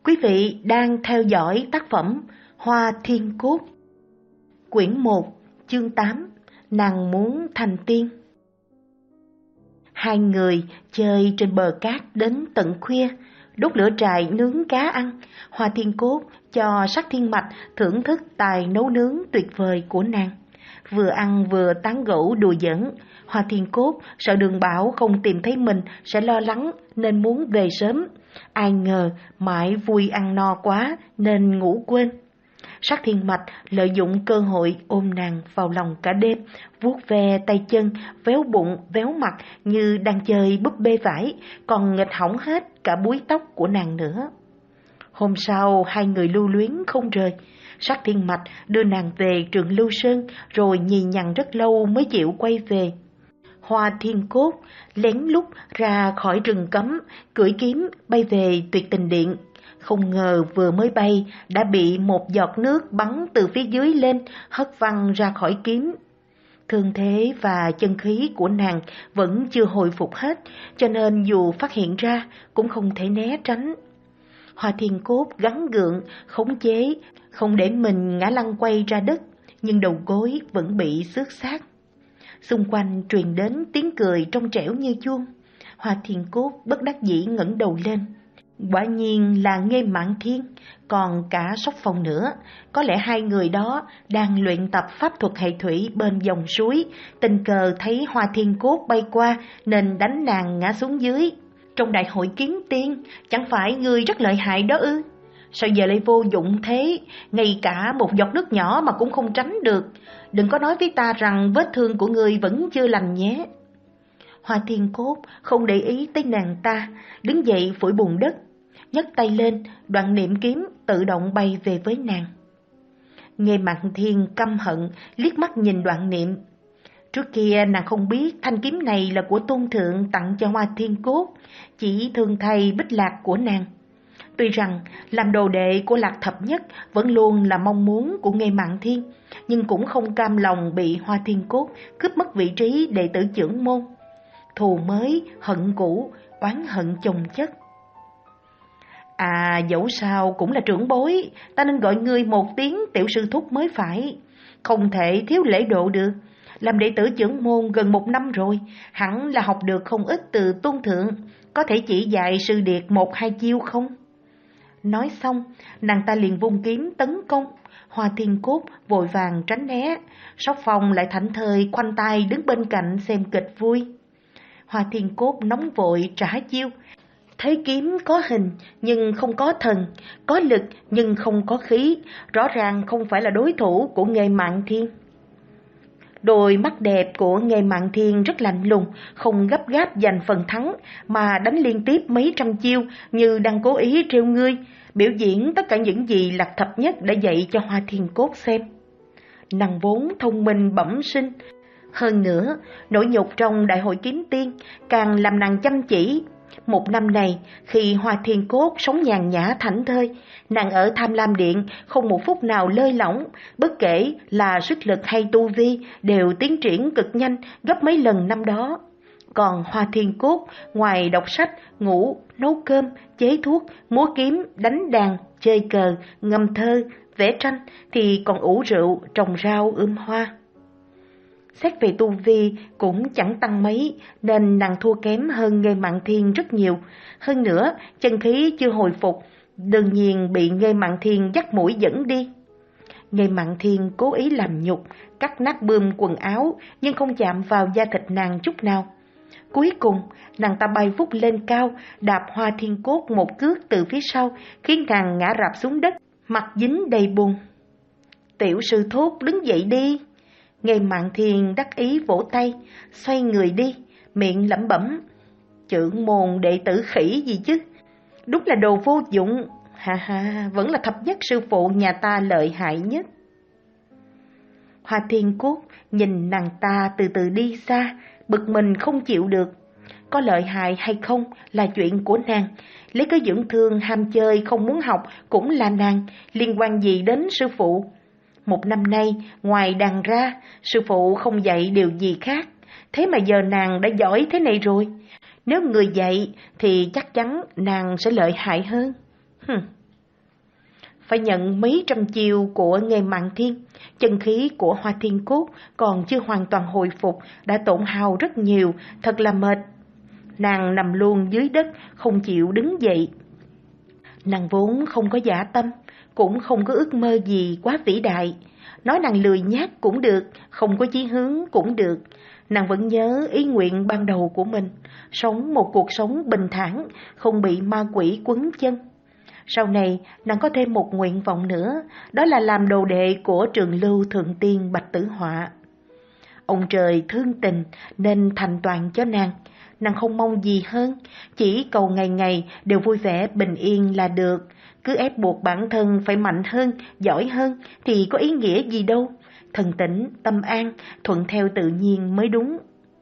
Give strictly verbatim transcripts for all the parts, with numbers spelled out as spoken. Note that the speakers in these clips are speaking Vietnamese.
Quý vị đang theo dõi tác phẩm Hoa Thiên Cốt, quyển một, chương tám, Nàng muốn thành tiên. Hai người chơi trên bờ cát đến tận khuya, đốt lửa trại nướng cá ăn. Hoa Thiên Cốt cho Sắc Thiên Mạch thưởng thức tài nấu nướng tuyệt vời của nàng. Vừa ăn vừa tán gẫu đùa giỡn. Hoa Thiên Cốt sợ Đường Bảo không tìm thấy mình sẽ lo lắng nên muốn về sớm. Ai ngờ mãi vui ăn no quá nên ngủ quên. Sắc Thiên Mạch lợi dụng cơ hội ôm nàng vào lòng cả đêm, vuốt ve tay chân, véo bụng, véo mặt như đang chơi búp bê vải, còn nghịch hỏng hết cả búi tóc của nàng nữa. Hôm sau hai người lưu luyến không rời. Sắc Thiên Mạch đưa nàng về Trường Lưu Sơn rồi nhì nhằn rất lâu mới chịu quay về. Hoa Thiên Cốt lén lút ra khỏi rừng cấm, cưỡi kiếm bay về Tuyệt Tình Điện. Không ngờ vừa mới bay đã bị một giọt nước bắn từ phía dưới lên, hất văng ra khỏi kiếm. Thương thế và chân khí của nàng vẫn chưa hồi phục hết, cho nên dù phát hiện ra cũng không thể né tránh. Hoa Thiên Cốt gắng gượng, khống chế, không để mình ngã lăn quay ra đất, nhưng đầu gối vẫn bị xước xác. Xung quanh truyền đến tiếng cười trong trẻo như chuông. Hoa Thiên Cốt bất đắc dĩ ngẩng đầu lên. Quả nhiên là Nghê Mạn Thiên, còn cả Sóc Phong nữa. Có lẽ hai người đó đang luyện tập pháp thuật hệ thủy bên dòng suối, tình cờ thấy Hoa Thiên Cốt bay qua nên đánh nàng ngã xuống dưới. Trong đại hội kiếm tiên, chẳng phải ngươi rất lợi hại đó ư? Sao giờ lại vô dụng thế, ngay cả một giọt nước nhỏ mà cũng không tránh được. Đừng có nói với ta rằng vết thương của ngươi vẫn chưa lành nhé. Hoa Thiên Cốt không để ý tới nàng ta, đứng dậy phủi bùn đất, nhấc tay lên, đoạn niệm kiếm tự động bay về với nàng. Nghê Mạn Thiên căm hận liếc mắt nhìn đoạn niệm. Trước kia nàng không biết thanh kiếm này là của Tôn Thượng tặng cho Hoa Thiên Cốt, chỉ thương thay Bích Lạc của nàng. Tuy rằng làm đồ đệ của Lạc Thập Nhất vẫn luôn là mong muốn của Nghê Mạn Thiên, nhưng cũng không cam lòng bị Hoa Thiên Cốt cướp mất vị trí đệ tử trưởng môn. Thù mới, hận cũ, oán hận chồng chất. À, dẫu sao cũng là trưởng bối, ta nên gọi ngươi một tiếng tiểu sư thúc mới phải. Không thể thiếu lễ độ được. Làm đệ tử trưởng môn gần một năm rồi, hẳn là học được không ít từ Tôn Thượng. Có thể chỉ dạy sư điệt một hai chiêu không? Nói xong, nàng ta liền vung kiếm tấn công. Hoa Thiên Cốt vội vàng tránh né. Sóc Phong lại thảnh thơi khoanh tay đứng bên cạnh xem kịch vui. Hoa Thiên Cốt nóng vội trả chiêu. Thế kiếm có hình nhưng không có thần, có lực nhưng không có khí, rõ ràng không phải là đối thủ của Nghê Mạn Thiên. Đôi mắt đẹp của Nghê Mạn Thiên rất lạnh lùng, không gấp gáp giành phần thắng, mà đánh liên tiếp mấy trăm chiêu như đang cố ý trêu ngươi, biểu diễn tất cả những gì Lạc Thập Nhất đã dạy cho Hoa Thiên Cốt xem. Nàng vốn thông minh bẩm sinh, hơn nữa nỗi nhục trong đại hội kiếm tiên càng làm nàng chăm chỉ. Một năm này, khi Hoa Thiên Cốt sống nhàn nhã thảnh thơi, nàng ở Tham Lam Điện không một phút nào lơi lỏng, bất kể là sức lực hay tu vi đều tiến triển cực nhanh gấp mấy lần năm đó. Còn Hoa Thiên Cốt ngoài đọc sách, ngủ, nấu cơm, chế thuốc, múa kiếm, đánh đàn, chơi cờ, ngâm thơ, vẽ tranh thì còn ủ rượu, trồng rau, ươm hoa. Xét về tu vi cũng chẳng tăng mấy, nên nàng thua kém hơn Nghê Mạn Thiên rất nhiều. Hơn nữa, chân khí chưa hồi phục, đương nhiên bị Nghê Mạn Thiên dắt mũi dẫn đi. Nghê Mạn Thiên cố ý làm nhục, cắt nát bươm quần áo, nhưng không chạm vào da thịt nàng chút nào. Cuối cùng, nàng ta bay vút lên cao, đạp Hoa Thiên Cốt một cước từ phía sau, khiến nàng ngã rạp xuống đất, mặt dính đầy bùn. Tiểu sư thúc đứng dậy đi. Nghê Mạn Thiên đắc ý vỗ tay, xoay người đi, miệng lẩm bẩm. Trưởng môn đệ tử khỉ gì chứ? Đúng là đồ vô dụng. Ha ha, vẫn là Thập Nhất sư phụ nhà ta lợi hại nhất. Hoa Thiên Cốt nhìn nàng ta từ từ đi xa, bực mình không chịu được. Có lợi hại hay không là chuyện của nàng, lấy cái dưỡng thương ham chơi không muốn học cũng là nàng, liên quan gì đến sư phụ? Một năm nay, ngoài đàn ra, sư phụ không dạy điều gì khác. Thế mà giờ nàng đã giỏi thế này rồi. Nếu người dạy thì chắc chắn nàng sẽ lợi hại hơn. Hừm. phải nhận mấy trăm chiêu của Nghê Mạn Thiên. Chân khí của Hoa Thiên Cốt còn chưa hoàn toàn hồi phục, đã tổn hao rất nhiều, thật là mệt. Nàng nằm luôn dưới đất, không chịu đứng dậy. Nàng vốn không có dã tâm, cũng không có ước mơ gì quá vĩ đại. Nói nàng lười nhác cũng được, không có chí hướng cũng được. Nàng vẫn nhớ ý nguyện ban đầu của mình, sống một cuộc sống bình thản, không bị ma quỷ quấn chân. Sau này, nàng có thêm một nguyện vọng nữa, đó là làm đồ đệ của Trường Lưu Thượng Tiên Bạch Tử Họa. Ông trời thương tình nên thành toàn cho nàng. Nàng không mong gì hơn, chỉ cầu ngày ngày đều vui vẻ bình yên là được. Cứ ép buộc bản thân phải mạnh hơn, giỏi hơn thì có ý nghĩa gì đâu. Thần tĩnh, tâm an, thuận theo tự nhiên mới đúng.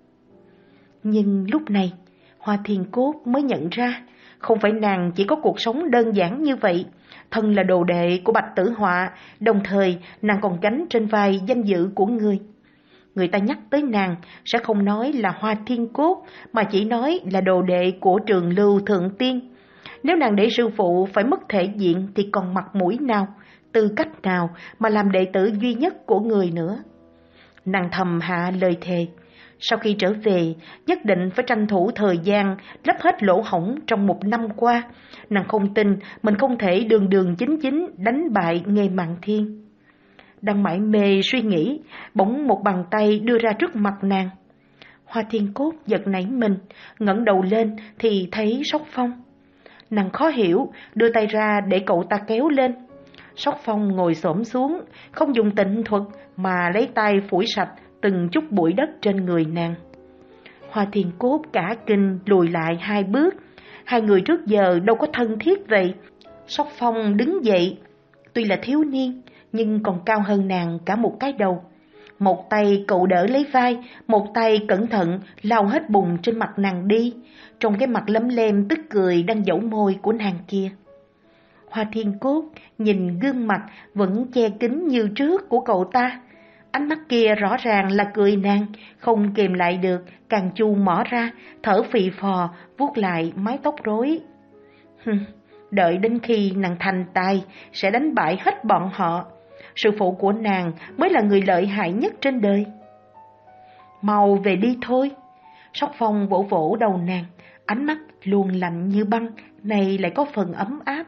Nhưng lúc này, Hoa Thiên Cốt mới nhận ra, không phải nàng chỉ có cuộc sống đơn giản như vậy. Thân là đồ đệ của Bạch Tử Họa, đồng thời nàng còn gánh trên vai danh dự của người. Người ta nhắc tới nàng sẽ không nói là Hoa Thiên Cốt, mà chỉ nói là đồ đệ của Trường Lưu Thượng Tiên. Nếu nàng để sư phụ phải mất thể diện thì còn mặt mũi nào, tư cách nào mà làm đệ tử duy nhất của người nữa. Nàng thầm hạ lời thề, sau khi trở về nhất định phải tranh thủ thời gian lấp hết lỗ hổng trong một năm qua. Nàng không tin mình không thể đường đường chính chính đánh bại Nghê Mạn Thiên. Đang mải mê suy nghĩ, bỗng một bàn tay đưa ra trước mặt nàng. Hoa Thiên Cốt giật nảy mình, ngẩng đầu lên thì thấy Sóc Phong. Nàng khó hiểu, đưa tay ra để cậu ta kéo lên. Sóc Phong ngồi xổm xuống, không dùng tịnh thuật mà lấy tay phủi sạch từng chút bụi đất trên người nàng. Hoa Thiên Cốt cả kinh lùi lại hai bước. Hai người trước giờ đâu có thân thiết vậy. Sóc Phong đứng dậy, tuy là thiếu niên nhưng còn cao hơn nàng cả một cái đầu. Một tay cậu đỡ lấy vai, một tay cẩn thận lau hết bùn trên mặt nàng đi, trong cái mặt lấm lem tức cười đang dẫu môi của nàng kia. Hoa Thiên Cốt nhìn gương mặt vẫn che kín như trước của cậu ta. Ánh mắt kia rõ ràng là cười nàng, không kềm lại được, càng chu mỏ ra, thở phì phò, vuốt lại mái tóc rối. Hừm, đợi đến khi nàng thành tài, sẽ đánh bại hết bọn họ. Sư phụ của nàng mới là người lợi hại nhất trên đời. Mau về đi thôi. Sóc Phong vỗ vỗ đầu nàng, ánh mắt luôn lạnh như băng, này lại có phần ấm áp.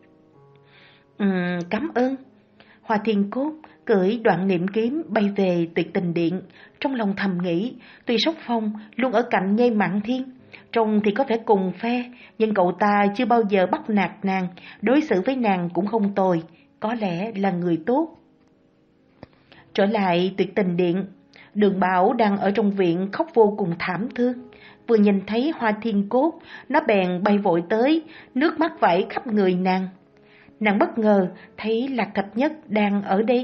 Ừm, cảm ơn. Hoa Thiên Cốt cưỡi Đoạn Niệm Kiếm bay về Tuyệt Tình Điện, trong lòng thầm nghĩ, tuy Sóc Phong luôn ở cạnh Nghê Mạn Thiên, trông thì có vẻ cùng phe, nhưng cậu ta chưa bao giờ bắt nạt nàng, đối xử với nàng cũng không tồi, có lẽ là người tốt. Trở lại Tuyệt Tình Điện, Đường Bảo đang ở trong viện khóc vô cùng thảm thương. Vừa nhìn thấy Hoa Thiên Cốt, nó bèn bay vội tới, nước mắt vẩy khắp người nàng. Nàng bất ngờ thấy Lạc Thập Nhất đang ở đây.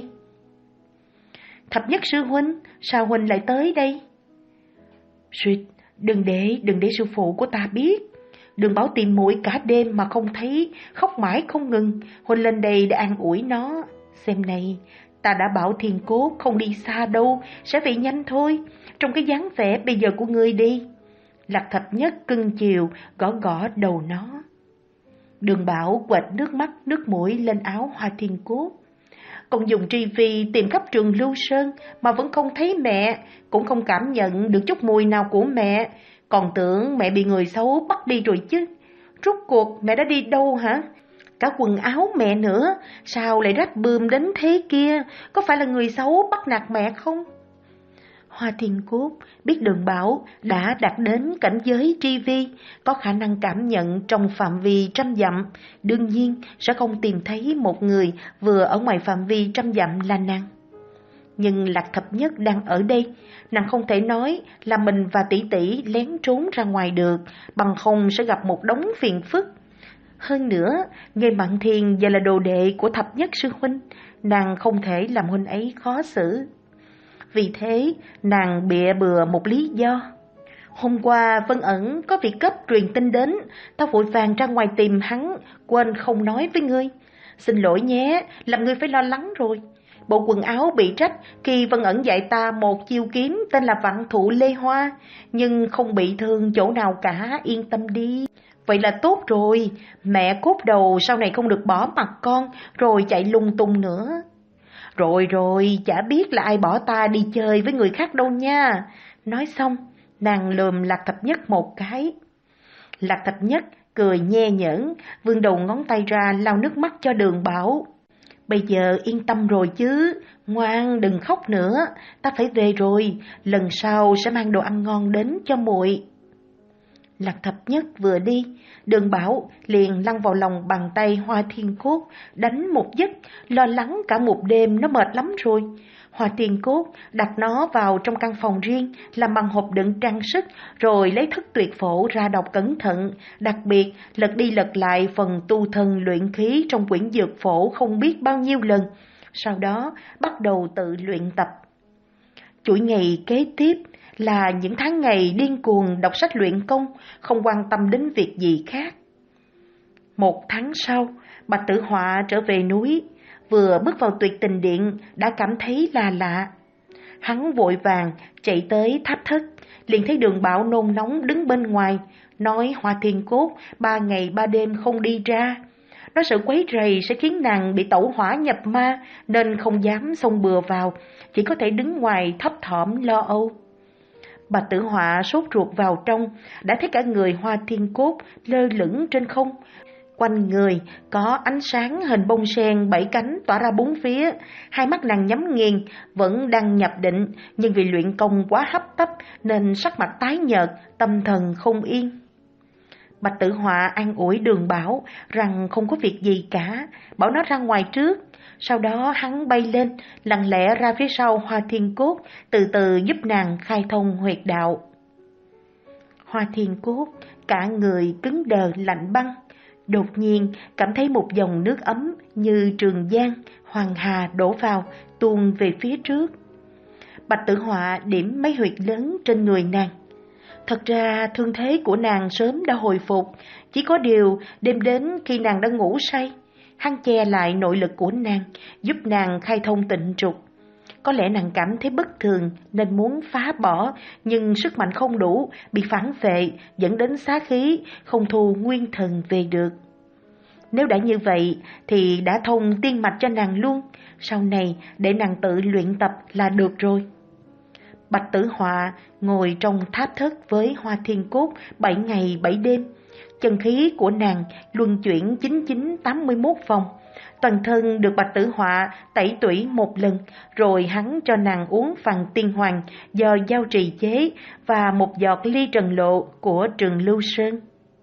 Thập Nhất sư huynh, sao huynh lại tới đây? Suýt, đừng để, đừng để sư phụ của ta biết. Đường Bảo tìm muội cả đêm mà không thấy, khóc mãi không ngừng. Huynh lên đây để an ủi nó. Xem này, ta đã bảo Thiên Cốt không đi xa đâu, sẽ về nhanh thôi. Trong cái dáng vẻ bây giờ của ngươi đi. Lạc Thập Nhất cưng chiều gõ gõ đầu nó. Đường Bảo quệt nước mắt nước mũi lên áo Hoa Thiên Cốt. Còn dùng tri vi tìm khắp Trường Lưu Sơn mà vẫn không thấy mẹ, cũng không cảm nhận được chút mùi nào của mẹ, còn tưởng mẹ bị người xấu bắt đi rồi chứ. Rốt cuộc mẹ đã đi đâu hả? Cả quần áo mẹ nữa, sao lại rách bươm đến thế kia? Có phải là người xấu bắt nạt mẹ không? Hoa Thiên Cốt biết Đường Bảo đã đạt đến cảnh giới tri vi, có khả năng cảm nhận trong phạm vi trăm dặm, đương nhiên sẽ không tìm thấy một người vừa ở ngoài phạm vi trăm dặm là nàng. Nhưng Lạc Thập Nhất đang ở đây, nàng không thể nói là mình và tỷ tỷ lén trốn ra ngoài được, bằng không sẽ gặp một đống phiền phức. Hơn nữa, Nghê Mạn Thiên giờ là đồ đệ của Thập Nhất sư huynh, nàng không thể làm huynh ấy khó xử. Vì thế, nàng bịa bừa một lý do. Hôm qua Vân Ẩn có việc cấp truyền tin đến, ta vội vàng ra ngoài tìm hắn, quên không nói với ngươi. Xin lỗi nhé, làm ngươi phải lo lắng rồi. Bộ quần áo bị rách khi Vân Ẩn dạy ta một chiêu kiếm tên là Vạn Thụ Lê Hoa, nhưng không bị thương chỗ nào cả, yên tâm đi. Vậy là tốt rồi, mẹ cốt đầu sau này không được bỏ mặt con, rồi chạy lung tung nữa. Rồi rồi, chả biết là ai bỏ ta đi chơi với người khác đâu nha. Nói xong, nàng lườm Lạc Thập Nhất một cái. Lạc Thập Nhất cười nhe nhởn, vươn đầu ngón tay ra lau nước mắt cho Đường Bảo. Bây giờ yên tâm rồi chứ, ngoan đừng khóc nữa, ta phải về rồi, lần sau sẽ mang đồ ăn ngon đến cho muội. Lạc Thập Nhất vừa đi, Đường Bảo liền lăn vào lòng bàn tay Hoa Thiên Cốt, đánh một giấc, lo lắng cả một đêm nó mệt lắm rồi. Hoa Thiên Cốt đặt nó vào trong căn phòng riêng, làm bằng hộp đựng trang sức, rồi lấy thất tuyệt phổ ra đọc cẩn thận, đặc biệt lật đi lật lại phần tu thân luyện khí trong quyển dược phổ không biết bao nhiêu lần, sau đó bắt đầu tự luyện tập. Chuỗi ngày kế tiếp là những tháng ngày điên cuồng đọc sách luyện công, không quan tâm đến việc gì khác. Một tháng sau, Bạch Tử Họa trở về núi, vừa bước vào Tuyệt Tình Điện đã cảm thấy là lạ. Hắn vội vàng chạy tới tháp thất, liền thấy Đường Bảo nôn nóng đứng bên ngoài, nói Hoa Thiên Cốt ba ngày ba đêm không đi ra. Nói sự quấy rầy sẽ khiến nàng bị tẩu hỏa nhập ma, nên không dám xông bừa vào, chỉ có thể đứng ngoài thấp thỏm lo âu. Bạch Tử Họa sốt ruột vào trong, đã thấy cả người Hoa Thiên Cốt lơ lửng trên không. Quanh người có ánh sáng hình bông sen bảy cánh tỏa ra bốn phía, hai mắt nàng nhắm nghiền, vẫn đang nhập định, nhưng vì luyện công quá hấp tấp nên sắc mặt tái nhợt, tâm thần không yên. Bạch Tử Họa an ủi Đường Bảo rằng không có việc gì cả, bảo nó ra ngoài trước. Sau đó hắn bay lên, lặng lẽ ra phía sau Hoa Thiên Cốt, từ từ giúp nàng khai thông huyệt đạo. Hoa Thiên Cốt cả người cứng đờ lạnh băng, đột nhiên cảm thấy một dòng nước ấm như Trường Giang, Hoàng Hà đổ vào, tuôn về phía trước. Bạch Tử Họa điểm mấy huyệt lớn trên người nàng. Thật ra thương thế của nàng sớm đã hồi phục, chỉ có điều đêm đến khi nàng đã ngủ say, hắn che lại nội lực của nàng, giúp nàng khai thông tịnh trục. Có lẽ nàng cảm thấy bất thường nên muốn phá bỏ, nhưng sức mạnh không đủ, bị phản vệ, dẫn đến xá khí, không thu nguyên thần về được. Nếu đã như vậy thì đã thông tiên mạch cho nàng luôn, sau này để nàng tự luyện tập là được rồi. Bạch Tử Họa ngồi trong tháp thất với Hoa Thiên Cốt bảy ngày bảy đêm. Chân khí của nàng luân chuyển chín chín tám mươi mốt vòng. Toàn thân được Bạch Tử Họa tẩy tủy một lần, rồi hắn cho nàng uống phàn tiên hoàng do Giao Trì chế và một giọt ly trần lộ của Trường Lưu Sơn.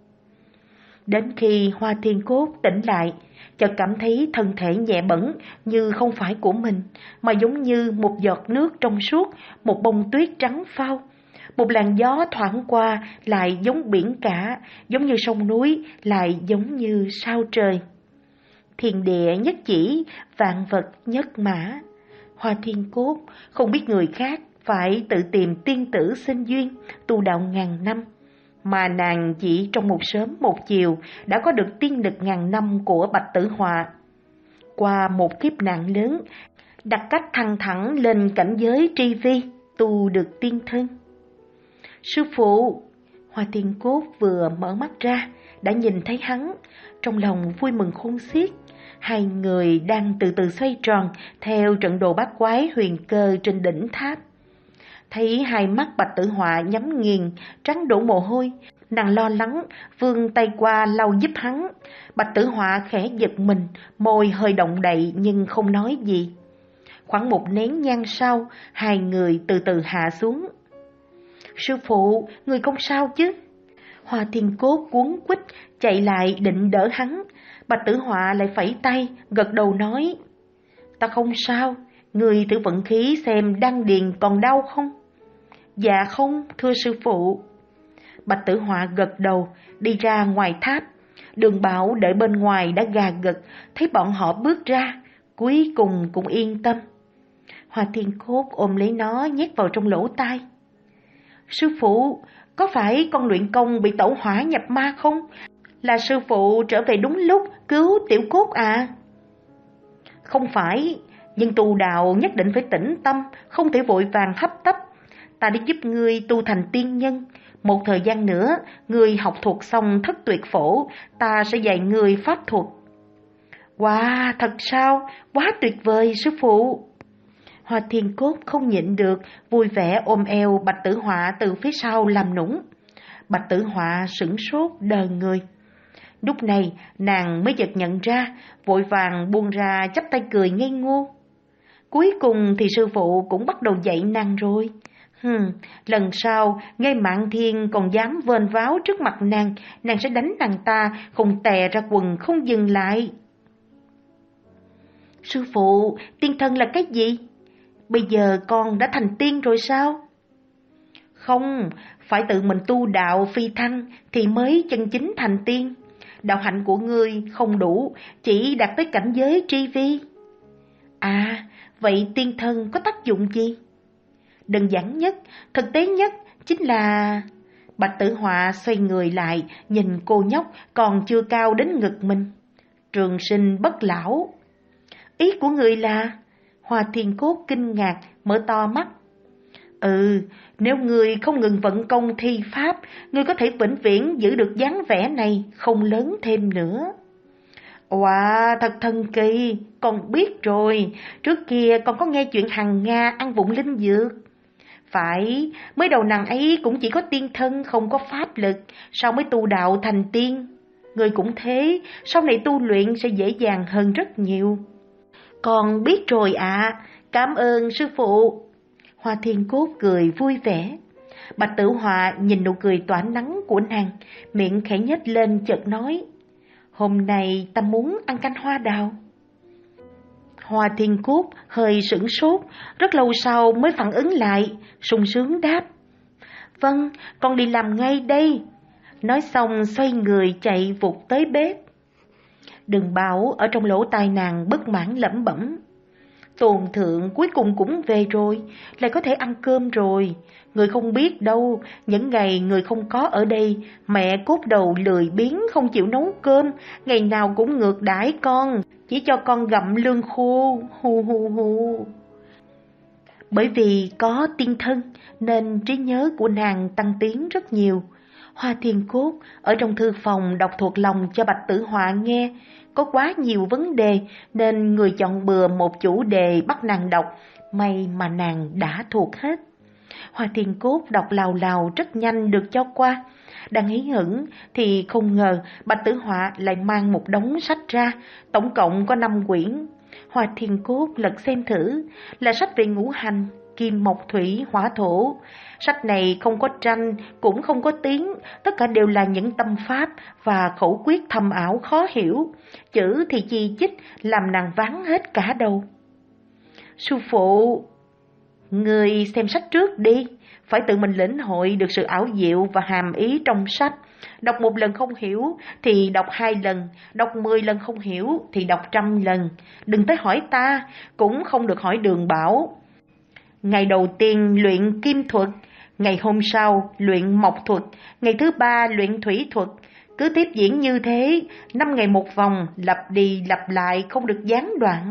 Đến khi Hoa Thiên Cốt tỉnh lại, chợt cảm thấy thân thể nhẹ bẫng như không phải của mình, mà giống như một giọt nước trong suốt, một bông tuyết trắng phao. Một làn gió thoảng qua lại giống biển cả, giống như sông núi lại giống như sao trời. Thiên địa nhất chỉ, vạn vật nhất mã. Hoa Thiên Cốt không biết người khác phải tự tìm tiên tử sinh duyên, tu đạo ngàn năm, mà nàng chỉ trong một sớm một chiều đã có được tiên lực ngàn năm của Bạch Tử Họa. Qua một kiếp nạn lớn, đặt cách thăng thẳng lên cảnh giới tri vi, tu được tiên thân. Sư phụ! Hoa Thiên Cốt vừa mở mắt ra, đã nhìn thấy hắn, trong lòng vui mừng khôn xiết. Hai người đang từ từ xoay tròn theo trận đồ bát quái huyền cơ trên đỉnh tháp. Thấy hai mắt Bạch Tử Họa nhắm nghiền, trắng đổ mồ hôi, nàng lo lắng vươn tay qua lau giúp hắn. Bạch Tử Họa khẽ giật mình, môi hơi động đậy nhưng không nói gì. Khoảng một nén nhang sau, hai người từ từ hạ xuống. Sư phụ, người không sao chứ? Hoa Thiên Cốt cuống quýt chạy lại định đỡ hắn. Bạch Tử Họa lại phẩy tay, gật đầu nói: Ta không sao, người thử vận khí xem đan điền còn đau không? Dạ không, thưa sư phụ. Bạch Tử Họa gật đầu, đi ra ngoài tháp. Đường Bảo đợi bên ngoài đã gà gật, thấy bọn họ bước ra, cuối cùng cũng yên tâm. Hoa Thiên Cốt ôm lấy nó nhét vào trong lỗ tai. Sư phụ, có phải con luyện công bị tẩu hỏa nhập ma không? Là sư phụ trở về đúng lúc cứu Tiểu Cốt à? Không phải, nhưng tu đạo nhất định phải tĩnh tâm, không thể vội vàng hấp tấp. Ta đã giúp ngươi tu thành tiên nhân, Một thời gian nữa, ngươi học thuộc xong thất tuyệt phổ, ta sẽ dạy ngươi pháp thuật. Wow, thật sao? Quá tuyệt vời sư phụ. Hoa Thiên Cốt không nhịn được, vui vẻ ôm eo Bạch Tử Họa từ phía sau làm nũng. Bạch Tử Họa sửng sốt đờ người. Lúc này nàng mới chợt nhận ra, vội vàng buông ra chắp tay cười ngây ngô. Cuối cùng thì sư phụ cũng bắt đầu dạy nàng rồi. Hừm, lần sau ngay Mạn Thiên còn dám vênh váo trước mặt nàng, nàng sẽ đánh nàng ta không tè ra quần không dừng lại. Sư phụ, tiên thân là cái gì? Bây giờ con đã thành tiên rồi sao? Không, phải tự mình tu đạo phi thăng thì mới chân chính thành tiên. Đạo hạnh của ngươi không đủ, chỉ đạt tới cảnh giới tri vi. À, vậy tiên thân có tác dụng gì? Đơn giản nhất, thực tế nhất chính là... Bạch Tử Họa xoay người lại, nhìn cô nhóc còn chưa cao đến ngực mình. Trường sinh bất lão. Ý của người là... Hoa Thiên Cốt kinh ngạc, mở to mắt. Ừ, nếu người không ngừng vận công thi pháp, người có thể vĩnh viễn giữ được dáng vẻ này, không lớn thêm nữa. Wow, thật thần kỳ, con biết rồi, trước kia con có nghe chuyện Hằng Nga ăn vụng linh dược. Phải, mới đầu nàng ấy cũng chỉ có tiên thân không có pháp lực, sau mới tu đạo thành tiên. Người cũng thế, sau này tu luyện sẽ dễ dàng hơn rất nhiều. Con biết rồi ạ, à, cảm ơn sư phụ. Hoa Thiên Cốt cười vui vẻ. Bạch Tử Họa nhìn nụ cười tỏa nắng của nàng, miệng khẽ nhếch lên chợt nói, hôm nay ta muốn ăn canh hoa đào. Hoa Thiên Cốt hơi sửng sốt, rất lâu sau mới phản ứng lại, sung sướng đáp, vâng, con đi làm ngay đây. Nói xong xoay người chạy vụt tới bếp. Đừng bảo ở trong lỗ tai nàng bất mãn lẩm bẩm, Tôn thượng cuối cùng cũng về rồi, lại có thể ăn cơm rồi. Người không biết đâu, những ngày người không có ở đây, mẹ cốt đầu lười biếng không chịu nấu cơm, ngày nào cũng ngược đãi con, chỉ cho con gặm lương khô, hu hu hu. Bởi vì có tiên thân nên trí nhớ của nàng tăng tiến rất nhiều. Hoa Thiên Cốt ở trong thư phòng đọc thuộc lòng cho Bạch Tử Họa nghe, có quá nhiều vấn đề nên người chọn bừa một chủ đề bắt nàng đọc, may mà nàng đã thuộc hết. Hoa Thiên Cốt đọc lào lào rất nhanh được cho qua. Đang hí hửng thì không ngờ Bạch Tử Họa lại mang một đống sách ra, tổng cộng có năm quyển. Hoa Thiên Cốt lật xem thử, là sách về ngũ hành, kim mộc thủy hỏa thổ. Sách này không có tranh, cũng không có tiếng, tất cả đều là những tâm pháp và khẩu quyết thâm ảo khó hiểu. Chữ thì chi chít, làm nàng váng hết cả đầu. Sư phụ, người xem sách trước đi, phải tự mình lĩnh hội được sự ảo diệu và hàm ý trong sách. Đọc một lần không hiểu thì đọc hai lần, đọc mười lần không hiểu thì đọc trăm lần. Đừng tới hỏi ta, cũng không được hỏi Đường Bảo. Ngày đầu tiên luyện kim thuật, ngày hôm sau luyện mộc thuật, ngày thứ ba luyện thủy thuật. Cứ tiếp diễn như thế, năm ngày một vòng, lặp đi lặp lại không được gián đoạn.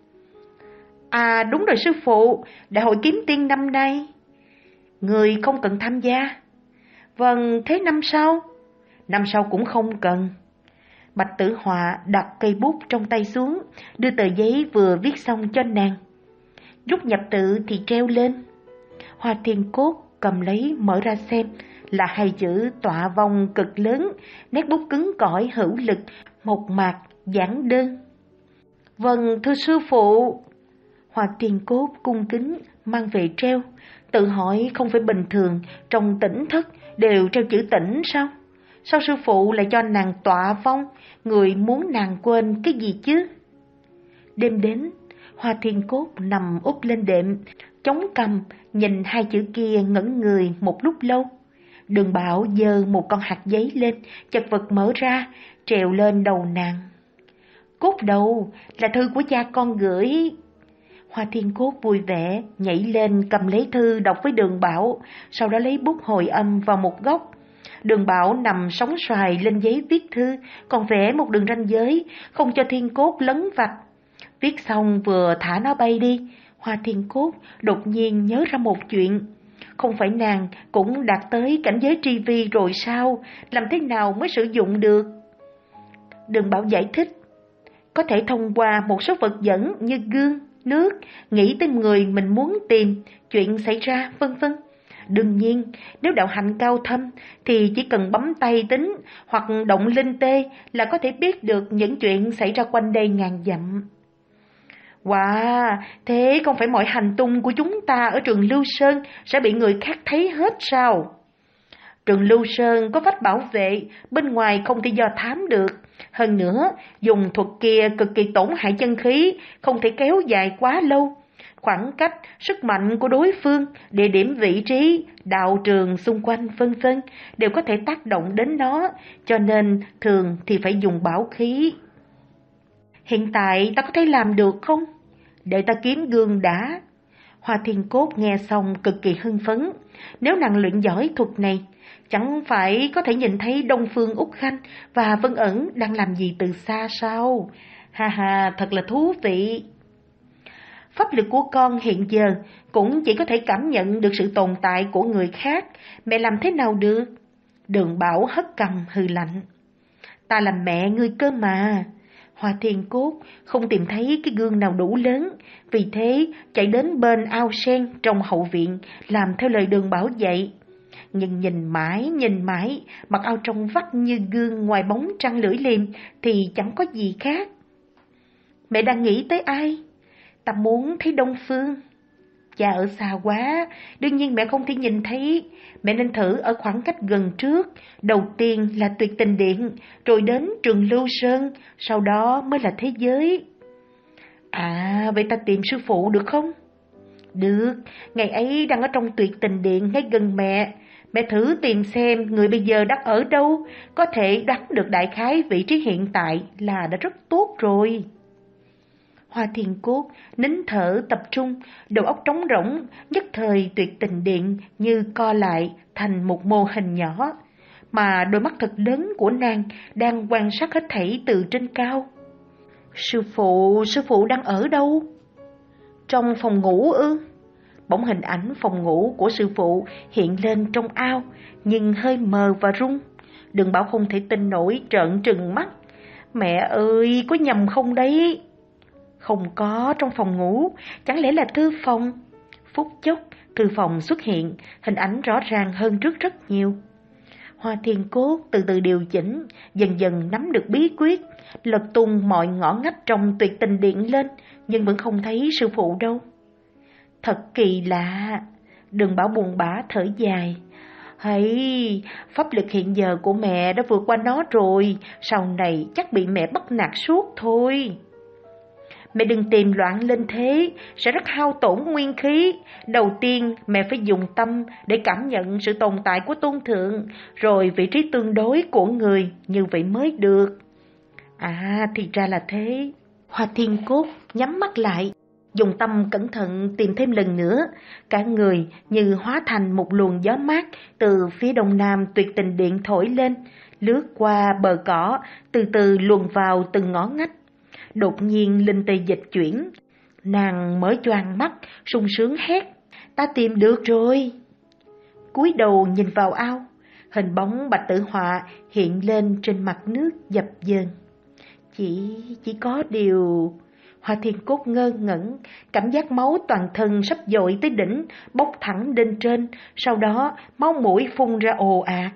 À đúng rồi sư phụ, đại hội kiếm tiên năm nay người không cần tham gia. Vâng, thế năm sau? Năm sau cũng không cần. Bạch Tử Họa đặt cây bút trong tay xuống, đưa tờ giấy vừa viết xong cho nàng. Lúc nhập tự thì treo lên. Hoa Thiên Cốt cầm lấy mở ra xem, là hai chữ tọa vong cực lớn, nét bút cứng cỏi hữu lực, một mạc giản đơn. Vâng thưa sư phụ. Hoa Thiên Cốt cung kính mang về treo, tự hỏi không phải bình thường trong tỉnh thất đều treo chữ tỉnh sao? Sao sư phụ lại cho nàng tọa vong, người muốn nàng quên cái gì chứ? Đêm đến, Hoa Thiên Cốt nằm úp lên đệm, chống cằm nhìn hai chữ kia ngẩn người một lúc lâu. Đường Bảo giơ một con hạt giấy lên, chật vật mở ra, trèo lên đầu nàng. Cốt đầu là thư của cha con gửi. Hoa Thiên Cốt vui vẻ nhảy lên cầm lấy thư đọc với Đường Bảo, sau đó lấy bút hồi âm vào một góc. Đường Bảo nằm sóng xoài lên giấy viết thư, còn vẽ một đường ranh giới, không cho Thiên Cốt lấn vạch. Viết xong vừa thả nó bay đi, Hoa Thiên Cốt đột nhiên nhớ ra một chuyện. Không phải nàng cũng đạt tới cảnh giới tri vi rồi sao? Làm thế nào mới sử dụng được? Đường Bảo giải thích, có thể thông qua một số vật dẫn như gương, nước, nghĩ tới người mình muốn tìm, chuyện xảy ra, vân vân. Đương nhiên, nếu đạo hạnh cao thâm thì chỉ cần bấm tay tính hoặc động linh tê là có thể biết được những chuyện xảy ra quanh đây ngàn dặm. Wow, thế không phải mọi hành tung của chúng ta ở trường Lưu Sơn sẽ bị người khác thấy hết sao? Trường Lưu Sơn có vách bảo vệ, bên ngoài không thể do thám được. Hơn nữa, dùng thuật kia cực kỳ tổn hại chân khí, không thể kéo dài quá lâu. Khoảng cách, sức mạnh của đối phương, địa điểm vị trí, đạo trường xung quanh vân vân đều có thể tác động đến nó, cho nên thường thì phải dùng bảo khí. Hiện tại ta có thể làm được không? Để ta kiếm gương đã. Hoa Thiên Cốt nghe xong cực kỳ hưng phấn. Nếu nàng luyện giỏi thuật này, chẳng phải có thể nhìn thấy Đông Phương Úc Khanh và Vân Ẩn đang làm gì từ xa sao? Ha ha, thật là thú vị. Pháp lực của con hiện giờ cũng chỉ có thể cảm nhận được sự tồn tại của người khác. Mẹ làm thế nào được? Đường Bảo hất cằm hừ lạnh. Ta là mẹ ngươi cơ mà. Hoa Thiên Cốt không tìm thấy cái gương nào đủ lớn, vì thế chạy đến bên ao sen trong hậu viện làm theo lời Đường Bảo dạy. Nhưng nhìn mãi, nhìn mãi, mặc ao trong vắt như gương ngoài bóng trăng lưỡi liềm thì chẳng có gì khác. Mẹ đang nghĩ tới ai? Ta muốn thấy Đông Phương. Cha ở xa quá, đương nhiên mẹ không thể nhìn thấy. Mẹ nên thử ở khoảng cách gần trước. Đầu tiên là Tuyệt Tình Điện, rồi đến trường Lưu Sơn, sau đó mới là thế giới. À, vậy ta tìm sư phụ được không? Được, ngày ấy đang ở trong Tuyệt Tình Điện ngay gần mẹ. Mẹ thử tìm xem người bây giờ đang ở đâu, có thể đoán được đại khái vị trí hiện tại là đã rất tốt rồi. Hoa Thiên Cốt nín thở tập trung, đầu óc trống rỗng, nhất thời Tuyệt Tình Điện như co lại thành một mô hình nhỏ, mà đôi mắt thật lớn của nàng đang quan sát hết thảy từ trên cao. Sư phụ, sư phụ đang ở đâu? Trong phòng ngủ ư? Bỗng hình ảnh phòng ngủ của sư phụ hiện lên trong ao, nhưng hơi mờ và rung. Đường Bảo không thể tin nổi, trợn trừng mắt. Mẹ ơi, có nhầm không đấy? Không có trong phòng ngủ, chẳng lẽ là thư phòng? Phút chốc, thư phòng xuất hiện, hình ảnh rõ ràng hơn trước rất nhiều. Hoa Thiên Cốt từ từ điều chỉnh, dần dần nắm được bí quyết, lật tung mọi ngõ ngách trong Tuyệt Tình Điện lên, nhưng vẫn không thấy sư phụ đâu. Thật kỳ lạ. Đường Bảo buồn bã thở dài. Hay, pháp lực hiện giờ của mẹ đã vượt qua nó rồi, sau này chắc bị mẹ bắt nạt suốt thôi. Mẹ đừng tìm loạn lên thế, sẽ rất hao tổn nguyên khí. Đầu tiên mẹ phải dùng tâm để cảm nhận sự tồn tại của tôn thượng, rồi vị trí tương đối của người, như vậy mới được. À, thì ra là thế. Hoa Thiên Cốt nhắm mắt lại, dùng tâm cẩn thận tìm thêm lần nữa. Cả người như hóa thành một luồng gió mát từ phía đông nam Tuyệt Tình Điện thổi lên, lướt qua bờ cỏ, từ từ luồn vào từng ngõ ngách. Đột nhiên linh tê dịch chuyển, nàng mở choàng mắt, sung sướng hét, ta tìm được rồi. Cúi đầu nhìn vào ao, hình bóng Bạch Tử Họa hiện lên trên mặt nước dập dờn. Chỉ, chỉ có điều... Hoa Thiên Cốt ngơ ngẩn, cảm giác máu toàn thân sắp dội tới đỉnh, bốc thẳng lên trên, sau đó máu mũi phun ra ồ ạt.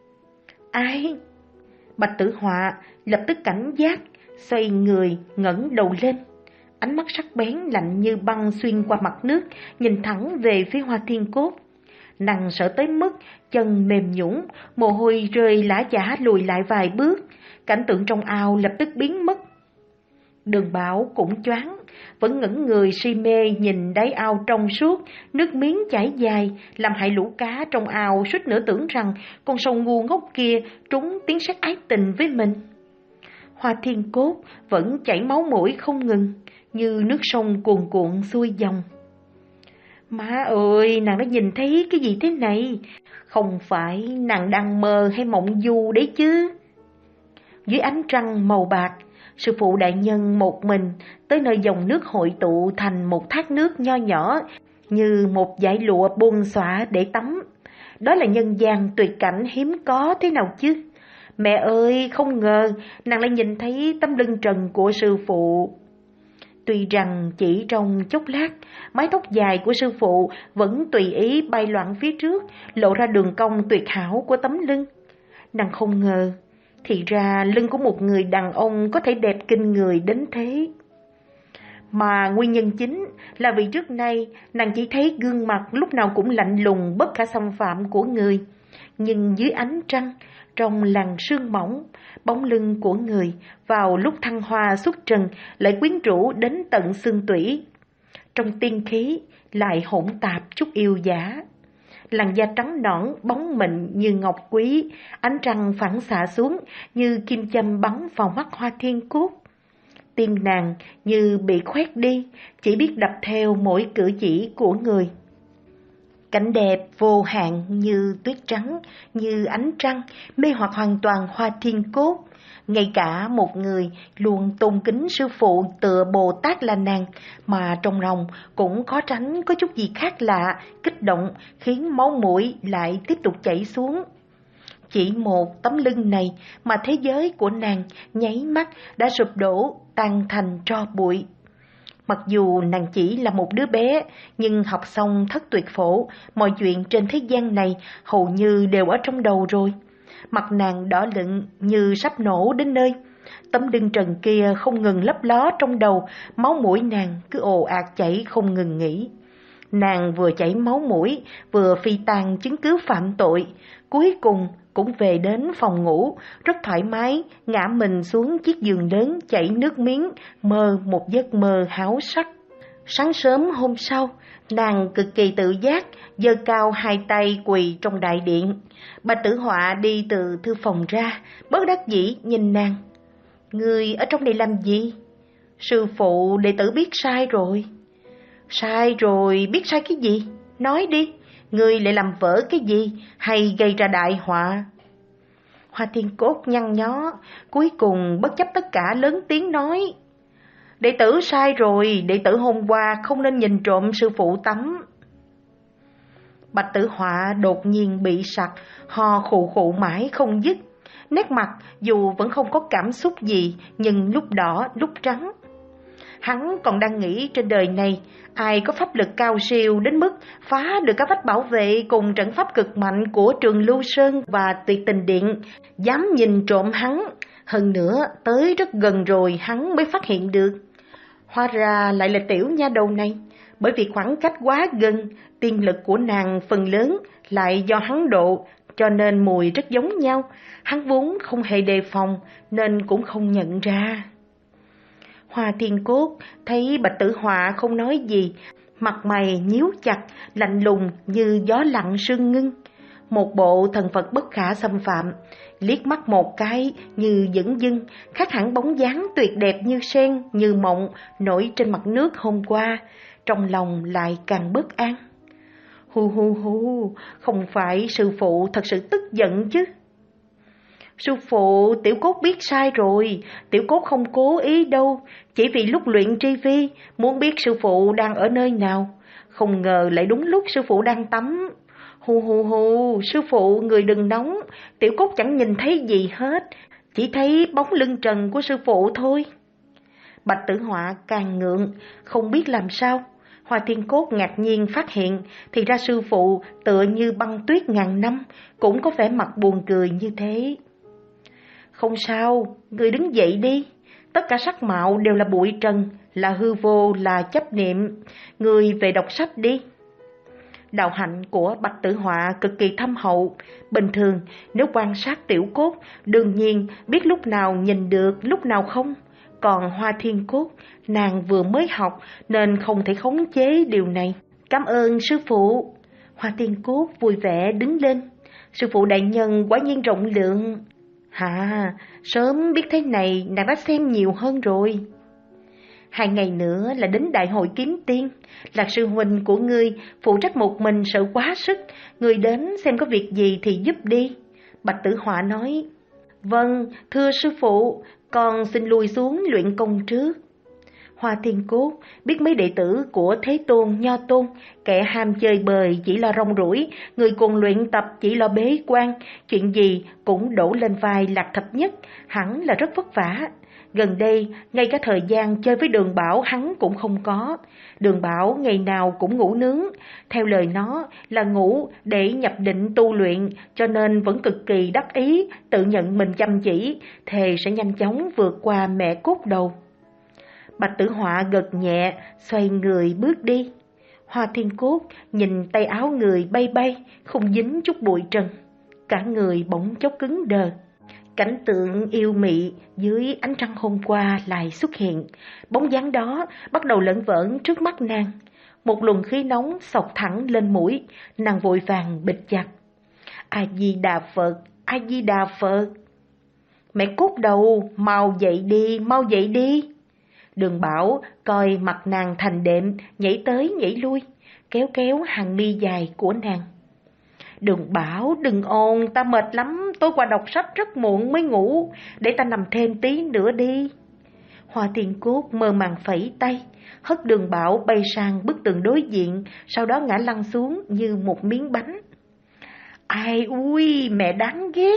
Ai? Bạch Tử Họa lập tức cảnh giác, xoay người, ngẩng đầu lên. Ánh mắt sắc bén lạnh như băng xuyên qua mặt nước, nhìn thẳng về phía Hoa Thiên Cốt. Nàng sợ tới mức chân mềm nhũn, mồ hôi rơi lã chã lùi lại vài bước, cảnh tượng trong ao lập tức biến mất. Đường Bảo cũng choáng, vẫn ngẩn người si mê nhìn đáy ao trong suốt, nước miếng chảy dài, làm hại lũ cá trong ao suýt nữa tưởng rằng con sâu ngu ngốc kia trúng tiếng sét ái tình với mình. Hoa Thiên Cốt vẫn chảy máu mũi không ngừng, như nước sông cuồn cuộn xuôi dòng. Má ơi, nàng đã nhìn thấy cái gì thế này? Không phải nàng đang mơ hay mộng du đấy chứ? Dưới ánh trăng màu bạc, sư phụ đại nhân một mình tới nơi dòng nước hội tụ thành một thác nước nho nhỏ, như một dải lụa buông xõa để tắm. Đó là nhân gian tuyệt cảnh hiếm có thế nào chứ. Mẹ ơi, không ngờ nàng lại nhìn thấy tấm lưng trần của sư phụ. Tuy rằng chỉ trong chốc lát, mái tóc dài của sư phụ vẫn tùy ý bay loạn phía trước, lộ ra đường cong tuyệt hảo của tấm lưng. Nàng không ngờ, thì ra lưng của một người đàn ông có thể đẹp kinh người đến thế. Mà nguyên nhân chính là vì trước nay nàng chỉ thấy gương mặt lúc nào cũng lạnh lùng bất khả xâm phạm của người. Nhưng dưới ánh trăng, trong làn sương mỏng, bóng lưng của người vào lúc thăng hoa xuất trần lại quyến rũ đến tận xương tủy. Trong tiên khí lại hỗn tạp chút yêu dã. Làn da trắng nõn bóng mịn như ngọc quý, ánh trăng phản xạ xuống như kim châm bắn vào mắt Hoa Thiên Cốt. Tim nàng như bị khoét đi, chỉ biết đập theo mỗi cử chỉ của người. Cảnh đẹp vô hạn như tuyết trắng, như ánh trăng, mê hoặc hoàn toàn Hoa Thiên Cốt. Ngay cả một người luôn tôn kính sư phụ tựa Bồ Tát là nàng, mà trong lòng cũng khó tránh có chút gì khác lạ, kích động, khiến máu mũi lại tiếp tục chảy xuống. Chỉ một tấm lưng này mà thế giới của nàng nháy mắt đã sụp đổ, tan thành tro bụi. Mặc dù nàng chỉ là một đứa bé, nhưng học xong thất tuyệt phổ, mọi chuyện trên thế gian này hầu như đều ở trong đầu rồi. Mặt nàng đỏ lựng như sắp nổ đến nơi. Tấm lưng trần kia không ngừng lấp ló trong đầu, máu mũi nàng cứ ồ ạt chảy không ngừng nghỉ. Nàng vừa chảy máu mũi, vừa phi tàn chứng cứ phạm tội, cuối cùng cũng về đến phòng ngủ, rất thoải mái, ngã mình xuống chiếc giường lớn chảy nước miếng, mơ một giấc mơ háo sắc. Sáng sớm hôm sau, nàng cực kỳ tự giác, giơ cao hai tay quỳ trong đại điện. Bà Tử Họa đi từ thư phòng ra, bất đắc dĩ nhìn nàng. Ngươi ở trong này làm gì? Sư phụ đệ tử biết sai rồi. Sai rồi, biết sai cái gì? Nói đi, ngươi lại làm vỡ cái gì, hay gây ra đại họa? Hoa Thiên Cốt nhăn nhó, cuối cùng bất chấp tất cả lớn tiếng nói. Đệ tử sai rồi, đệ tử hôm qua không nên nhìn trộm sư phụ tắm. Bạch Tử Họa đột nhiên bị sặc, ho khụ khụ mãi không dứt. Nét mặt dù vẫn không có cảm xúc gì, nhưng lúc đỏ lúc trắng. Hắn còn đang nghĩ trên đời này ai có pháp lực cao siêu đến mức phá được các vách bảo vệ cùng trận pháp cực mạnh của Trường Lưu Sơn và Tuyệt Tình Điện, dám nhìn trộm hắn. Hơn nữa, tới rất gần rồi hắn mới phát hiện được. Hóa ra lại là tiểu nha đầu này. Bởi vì khoảng cách quá gần, tiên lực của nàng phần lớn lại do hắn độ, cho nên mùi rất giống nhau. Hắn vốn không hề đề phòng nên cũng không nhận ra. Hoa Thiên Cốt thấy Bạch Tử Họa không nói gì, mặt mày nhíu chặt, lạnh lùng như gió lặng sương ngưng. Một bộ thần Phật bất khả xâm phạm, liếc mắt một cái như dửng dưng, khác hẳn bóng dáng tuyệt đẹp như sen, như mộng nổi trên mặt nước hôm qua. Trong lòng lại càng bất an. Hu hu hu, không phải sư phụ thật sự tức giận chứ? Sư phụ, tiểu cốt biết sai rồi, tiểu cốt không cố ý đâu, chỉ vì lúc luyện tri vi, muốn biết sư phụ đang ở nơi nào. Không ngờ lại đúng lúc sư phụ đang tắm. Hù hù hù, sư phụ người đừng nóng, tiểu cốt chẳng nhìn thấy gì hết, chỉ thấy bóng lưng trần của sư phụ thôi. Bạch Tử Họa càng ngượng, không biết làm sao. Hoa Thiên Cốt ngạc nhiên phát hiện, thì ra sư phụ tựa như băng tuyết ngàn năm, cũng có vẻ mặt buồn cười như thế. Không sao, người đứng dậy đi. Tất cả sắc mạo đều là bụi trần, là hư vô, là chấp niệm. Người về đọc sách đi. Đạo hạnh của Bạch Tử Họa cực kỳ thâm hậu. Bình thường, nếu quan sát tiểu cốt, đương nhiên biết lúc nào nhìn được, lúc nào không. Còn Hoa Thiên Cốt, nàng vừa mới học nên không thể khống chế điều này. Cảm ơn sư phụ. Hoa Thiên Cốt vui vẻ đứng lên. Sư phụ đại nhân quả nhiên rộng lượng. Hả, sớm biết thế này nàng đã xem nhiều hơn rồi. Hai ngày nữa là đến đại hội kiếm tiên. Lạc sư huynh của ngươi phụ trách một mình sợ quá sức. Ngươi đến xem có việc gì thì giúp đi. Bạch Tử Họa nói. Vâng, thưa sư phụ, con xin lui xuống luyện công trước. Hoa Thiên Cốt biết mấy đệ tử của Thế Tôn, Nho Tôn, kẻ ham chơi bời chỉ lo rong ruổi, người cùng luyện tập chỉ lo bế quan, chuyện gì cũng đổ lên vai Lạc Thập Nhất, hẳn là rất vất vả. Gần đây, ngay cả thời gian chơi với Đường Bảo hắn cũng không có. Đường Bảo ngày nào cũng ngủ nướng, theo lời nó là ngủ để nhập định tu luyện, cho nên vẫn cực kỳ đắc ý, tự nhận mình chăm chỉ, thề sẽ nhanh chóng vượt qua mẹ cốt đầu. Bạch Tử Họa gật nhẹ, xoay người bước đi. Hoa Thiên Cốt nhìn tay áo người bay bay, không dính chút bụi trần. Cả người bỗng chốc cứng đờ. Cảnh tượng yêu mị dưới ánh trăng hôm qua lại xuất hiện. Bóng dáng đó bắt đầu lởn vởn trước mắt nàng. Một luồng khí nóng xộc thẳng lên mũi, nàng vội vàng bịt chặt. A-di-đà Phật, A-di-đà Phật. Mẹ cút đầu, mau dậy đi, mau dậy đi. Đường Bảo coi mặt nàng thành đệm, nhảy tới nhảy lui, kéo kéo hàng mi dài của nàng. Đường Bảo đừng ồn, ta mệt lắm, tối qua đọc sách rất muộn mới ngủ, để ta nằm thêm tí nữa đi. Hoa Thiên Cốt mơ màng phẩy tay, hất Đường Bảo bay sang bức tường đối diện, sau đó ngã lăn xuống như một miếng bánh. Ai ui, mẹ đáng ghét.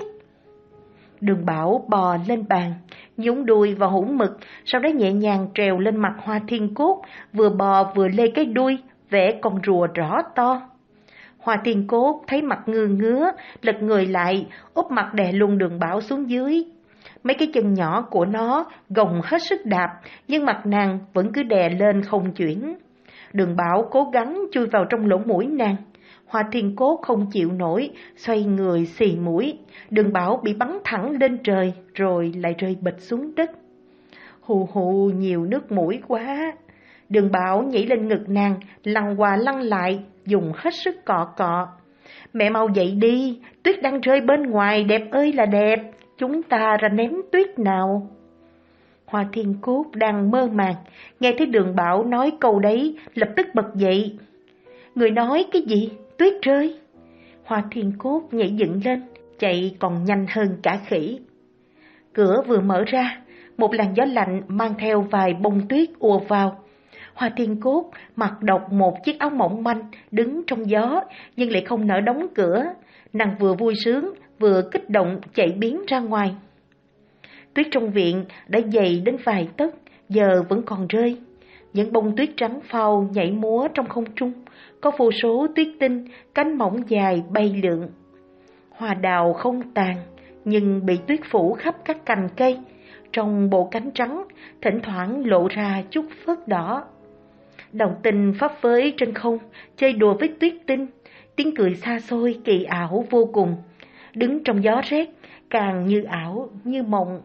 Đường Bảo bò lên bàn, nhúng đuôi vào hũ mực, sau đó nhẹ nhàng trèo lên mặt Hoa Thiên Cốt, vừa bò vừa lê cái đuôi, vẽ con rùa rõ to. Hoa Thiên Cốt thấy mặt ngơ ngứa, lật người lại, úp mặt đè luôn Đường Bảo xuống dưới. Mấy cái chân nhỏ của nó gồng hết sức đạp, nhưng mặt nàng vẫn cứ đè lên không chuyển. Đường Bảo cố gắng chui vào trong lỗ mũi nàng. Hoa Thiên Cốt không chịu nổi, xoay người xì mũi. Đường Bảo bị bắn thẳng lên trời, rồi lại rơi bịch xuống đất. Hù hù nhiều nước mũi quá. Đường Bảo nhảy lên ngực nàng, lăn qua lăn lại, dùng hết sức cọ cọ. Mẹ mau dậy đi, tuyết đang rơi bên ngoài, đẹp ơi là đẹp, chúng ta ra ném tuyết nào. Hoa Thiên Cốt đang mơ màng, nghe thấy Đường Bảo nói câu đấy, lập tức bật dậy. Người nói cái gì? Tuyết rơi. Hoa Thiên Cốt nhảy dựng lên, chạy còn nhanh hơn cả khỉ. Cửa vừa mở ra, một làn gió lạnh mang theo vài bông tuyết ùa vào. Hoa Thiên Cốt mặc độc một chiếc áo mỏng manh, đứng trong gió, nhưng lại không nỡ đóng cửa. Nàng vừa vui sướng, vừa kích động chạy biến ra ngoài. Tuyết trong viện đã dày đến vài tấc, giờ vẫn còn rơi. Những bông tuyết trắng phau nhảy múa trong không trung, có vô số tuyết tinh, cánh mỏng dài bay lượn. Hoa đào không tàn, nhưng bị tuyết phủ khắp các cành cây. Trong bộ cánh trắng, thỉnh thoảng lộ ra chút phớt đỏ. Đồng tình phấp phới trên không, chơi đùa với tuyết tinh, tiếng cười xa xôi kỳ ảo vô cùng. Đứng trong gió rét, càng như ảo như mộng.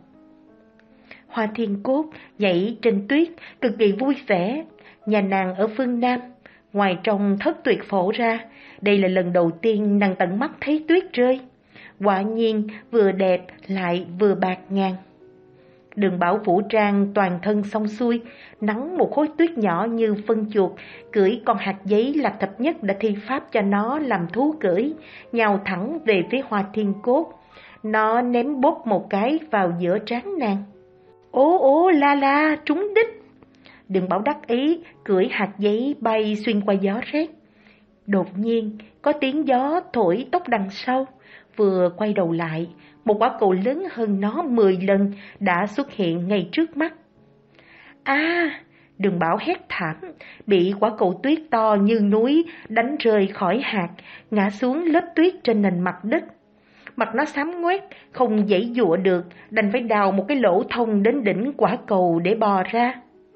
Hoa Thiên Cốt nhảy trên tuyết, cực kỳ vui vẻ. Nhà nàng ở phương Nam, ngoài trong thất tuyệt phổ ra, đây là lần đầu tiên nàng tận mắt thấy tuyết rơi. Quả nhiên vừa đẹp lại vừa bạc ngàn. Đường Bảo vũ trang toàn thân xong xuôi, nắng một khối tuyết nhỏ như phân chuột, cưỡi con hạt giấy Lạc Thập Nhất đã thi pháp cho nó làm thú cưỡi, nhào thẳng về phía Hoa Thiên Cốt. Nó ném bốp một cái vào giữa trán nàng. Ố ố la la, trúng đích. Đường Bảo đắc ý, cưỡi hạt giấy bay xuyên qua gió rét. Đột nhiên, có tiếng gió thổi tóc đằng sau, vừa quay đầu lại, một quả cầu lớn hơn nó mười lần đã xuất hiện ngay trước mắt. À, Đường Bảo hét thảm, bị quả cầu tuyết to như núi đánh rơi khỏi hạt, ngã xuống lớp tuyết trên nền mặt đất. Mặt nó xám ngoét, không giãy giụa được, đành phải đào một cái lỗ thông đến đỉnh quả cầu để bò ra.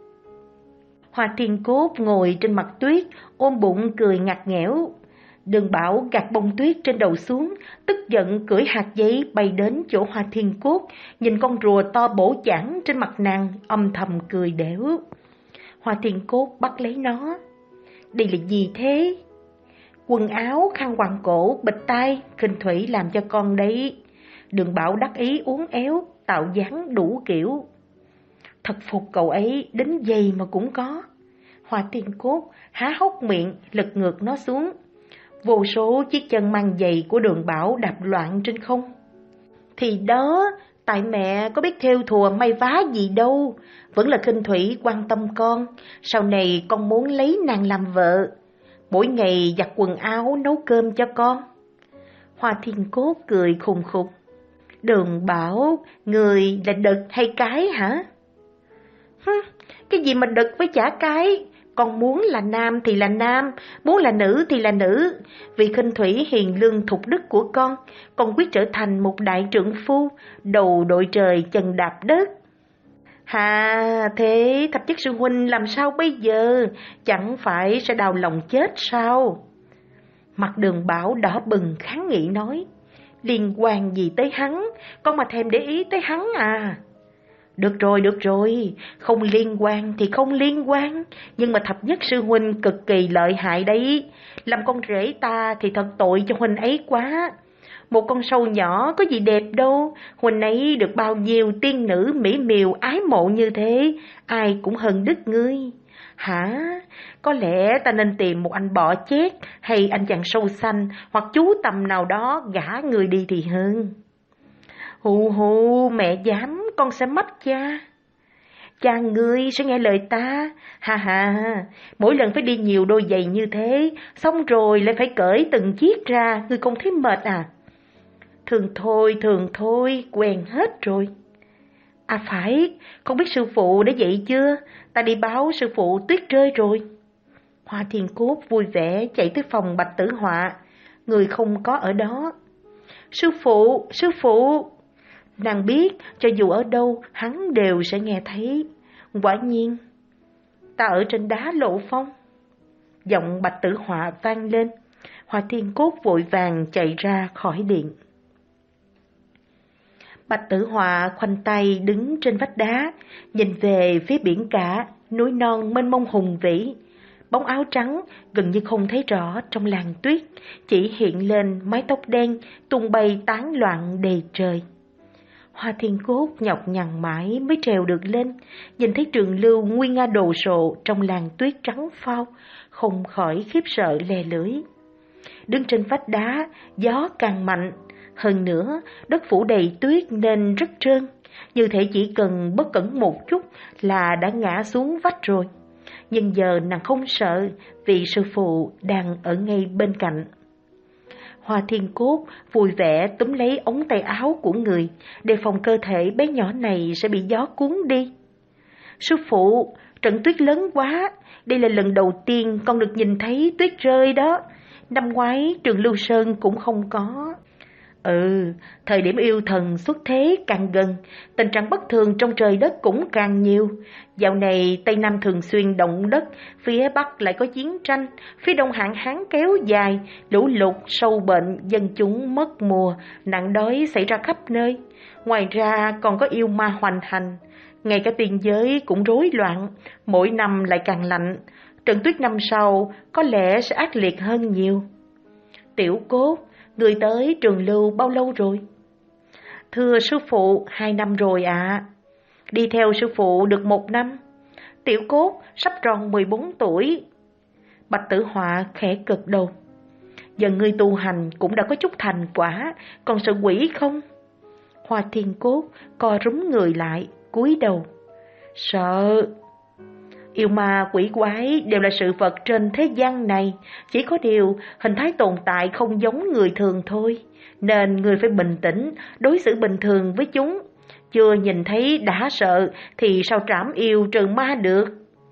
Hoa Thiên Cốt ngồi trên mặt tuyết, ôm bụng cười ngặt nghẽo. Đường Bảo gạt bông tuyết trên đầu xuống, tức giận cưỡi hạt giấy bay đến chỗ Hoa Thiên Cốt, nhìn con rùa to bổ chảng trên mặt nàng, âm thầm cười đểu. Hoa Thiên Cốt bắt lấy nó. Đây là gì thế? Quần áo, khăn quàng cổ, bịch tai, Khinh Thủy làm cho con đấy. Đường Bảo đắc ý uốn éo, tạo dáng đủ kiểu. Thật phục cậu ấy, đến giày mà cũng có. Hoa Thiên Cốt há hốc miệng, lật ngược nó xuống. Vô số chiếc chân mang giày của Đường Bảo đạp loạn trên không. Thì đó, Tại mẹ có biết thêu thùa may vá gì đâu, vẫn là Khinh Thủy quan tâm con, sau này con muốn lấy nàng làm vợ, mỗi ngày giặt quần áo nấu cơm cho con. Hoa Thiên Cốt cười khùng khục. Đường Bảo, người là đực hay cái hả? Hứ, cái gì mà đực với chả cái, con muốn là nam thì là nam, muốn là nữ thì là nữ. Vì Khinh Thủy hiền lương thục đức của con, con quyết trở thành một đại trượng phu, đầu đội trời chân đạp đất. Hà, thế Thập Nhất Sư Huynh làm sao bây giờ? Chẳng phải sẽ đau lòng chết sao? Mặt Đường Bảo đỏ bừng kháng nghị nói. Liên quan gì tới hắn, con mà thèm để ý tới hắn à? Được rồi, được rồi, không liên quan thì không liên quan, nhưng mà Thập Nhất Sư Huynh cực kỳ lợi hại đấy, làm con rể ta thì thật tội cho Huynh ấy quá. Một con sâu nhỏ có gì đẹp đâu, Huynh ấy được bao nhiêu tiên nữ mỹ miều ái mộ như thế, ai cũng hơn đứt ngươi. Hả? Có lẽ ta nên tìm một anh bọ chét hay anh chàng sâu xanh hoặc chú tầm nào đó gả người đi thì hơn. Hù hù, mẹ dám, con sẽ mất cha. Cha ngươi sẽ nghe lời ta. Ha ha, mỗi lần phải đi nhiều đôi giày như thế, xong rồi lại phải cởi từng chiếc ra, ngươi không thấy mệt à? Thường thôi, thường thôi, quen hết rồi. À phải, không biết sư phụ đã dậy chưa? Ta đi báo sư phụ tuyết rơi rồi. Hoa Thiên Cốt vui vẻ chạy tới phòng Bạch Tử Họa. Người không có ở đó. Sư phụ, sư phụ. Nàng biết cho dù ở đâu hắn đều sẽ nghe thấy. Quả nhiên, ta ở trên đá Lộ Phong. Giọng Bạch Tử Họa vang lên. Hoa Thiên Cốt vội vàng chạy ra khỏi điện. Bạch Tử Họa khoanh tay đứng trên vách đá, nhìn về phía biển cả, núi non mênh mông hùng vĩ. Bóng áo trắng gần như không thấy rõ trong làn tuyết, chỉ hiện lên mái tóc đen tung bay tán loạn đầy trời. Hoa Thiên Cốt nhọc nhằn mãi mới trèo được lên, nhìn thấy Trường Lưu nguy nga đồ sộ trong làn tuyết trắng phao, không khỏi khiếp sợ lè lưỡi. Đứng trên vách đá, gió càng mạnh, hơn nữa đất phủ đầy tuyết nên rất trơn, như thể chỉ cần bất cẩn một chút là đã ngã xuống vách rồi. Nhưng giờ nàng không sợ vì sư phụ đang ở ngay bên cạnh. Hoa Thiên Cốt vui vẻ túm lấy ống tay áo của người, đề phòng cơ thể bé nhỏ này sẽ bị gió cuốn đi. Sư phụ, trận tuyết lớn quá, đây là lần đầu tiên con được nhìn thấy tuyết rơi đó. Năm ngoái Trường Lưu Sơn cũng không có. Ừ, thời điểm yêu thần xuất thế càng gần, tình trạng bất thường trong trời đất cũng càng nhiều. Dạo này Tây Nam thường xuyên động đất, phía Bắc lại có chiến tranh, phía Đông hạn hán kéo dài, lũ lụt, sâu bệnh, dân chúng mất mùa, nạn đói xảy ra khắp nơi. Ngoài ra còn có yêu ma hoành hành, ngay cả tiên giới cũng rối loạn, mỗi năm lại càng lạnh. Trận tuyết năm sau có lẽ sẽ ác liệt hơn nhiều. Tiểu Cốt, người tới Trường Lưu bao lâu rồi? Thưa sư phụ, hai năm rồi ạ. À. Đi theo sư phụ được một năm. Tiểu Cốt sắp tròn mười bốn tuổi. Bạch Tử Họa khẽ cực đầu. Giờ ngươi tu hành cũng đã có chút thành quả, còn sợ quỷ không? Hoa Thiên Cốt co rúm người lại, cúi đầu. Sợ. Yêu ma quỷ quái đều là sự vật trên thế gian này, chỉ có điều hình thái tồn tại không giống người thường thôi, nên người phải bình tĩnh, đối xử bình thường với chúng. Chưa nhìn thấy đã sợ thì sao trảm yêu trừ ma được?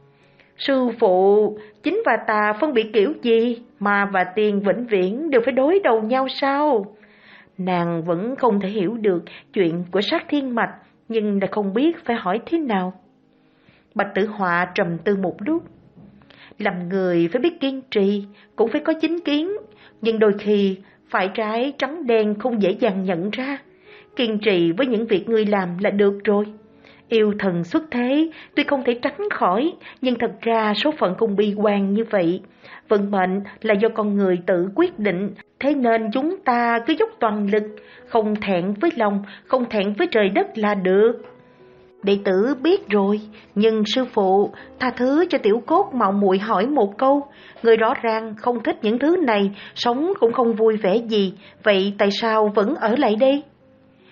Sư phụ, chính và tà phân biệt kiểu gì? Ma và tiên vĩnh viễn đều phải đối đầu nhau sao? Nàng vẫn không thể hiểu được chuyện của sát thiên mạch, nhưng đã không biết phải hỏi thế nào. Bạch Tử Họa trầm tư một lúc. Làm người phải biết kiên trì, cũng phải có chính kiến, nhưng đôi khi phải trái trắng đen không dễ dàng nhận ra. Kiên trì với những việc ngươi làm là được rồi. Yêu thần xuất thế, tuy không thể tránh khỏi, nhưng thật ra số phận không bi quan như vậy. Vận mệnh là do con người tự quyết định, thế nên chúng ta cứ dốc toàn lực, không thẹn với lòng, không thẹn với trời đất là được. Đệ tử biết rồi, nhưng sư phụ, tha thứ cho Tiểu Cốt mạo muội hỏi một câu. Người rõ ràng không thích những thứ này, sống cũng không vui vẻ gì, vậy tại sao vẫn ở lại đây?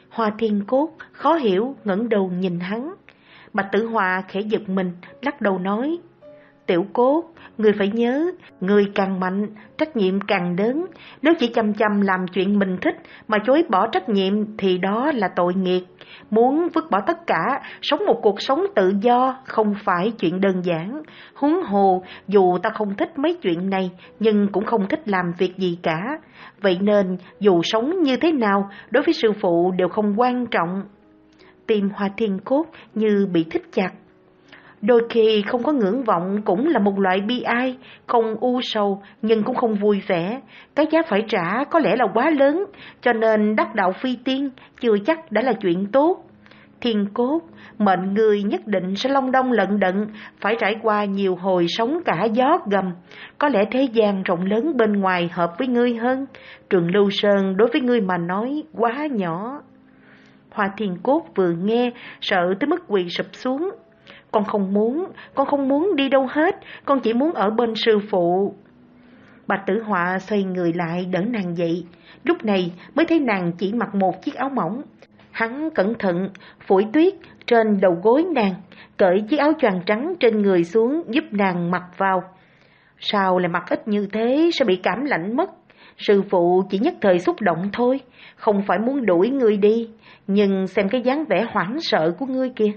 Hoa Thiên Cốt khó hiểu ngẩng đầu nhìn hắn. Bạch Tử Họa khẽ giật mình, lắc đầu nói: Tiểu Cốt, ngươi phải nhớ, ngươi càng mạnh, trách nhiệm càng lớn. Nếu chỉ chăm chăm làm chuyện mình thích mà chối bỏ trách nhiệm thì đó là tội nghiệp. Muốn vứt bỏ tất cả, sống một cuộc sống tự do không phải chuyện đơn giản. Huống hồ, dù ta không thích mấy chuyện này, nhưng cũng không thích làm việc gì cả. Vậy nên, dù sống như thế nào, đối với sư phụ đều không quan trọng. Tim Hoa Thiên Cốt như bị thích chặt. Đôi khi không có ngưỡng vọng cũng là một loại bi ai, không u sầu nhưng cũng không vui vẻ. Cái giá phải trả có lẽ là quá lớn, cho nên đắc đạo phi tiên chưa chắc đã là chuyện tốt. Thiên Cốt, mệnh người nhất định sẽ long đong lận đận, phải trải qua nhiều hồi sóng cả gió gầm. Có lẽ thế gian rộng lớn bên ngoài hợp với ngươi hơn. Trường Lưu Sơn đối với ngươi mà nói quá nhỏ. Hoa Thiên Cốt vừa nghe, sợ tới mức quỳ sụp xuống. Con không muốn, con không muốn đi đâu hết, con chỉ muốn ở bên sư phụ. Bạch Tử Họa xoay người lại đỡ nàng dậy, lúc này mới thấy nàng chỉ mặc một chiếc áo mỏng. Hắn cẩn thận phủi tuyết trên đầu gối nàng, cởi chiếc áo choàng trắng trên người xuống giúp nàng mặc vào. Sao lại mặc ít như thế, sẽ bị cảm lạnh mất. Sư phụ chỉ nhất thời xúc động thôi, không phải muốn đuổi ngươi đi, nhưng xem cái dáng vẻ hoảng sợ của ngươi kìa.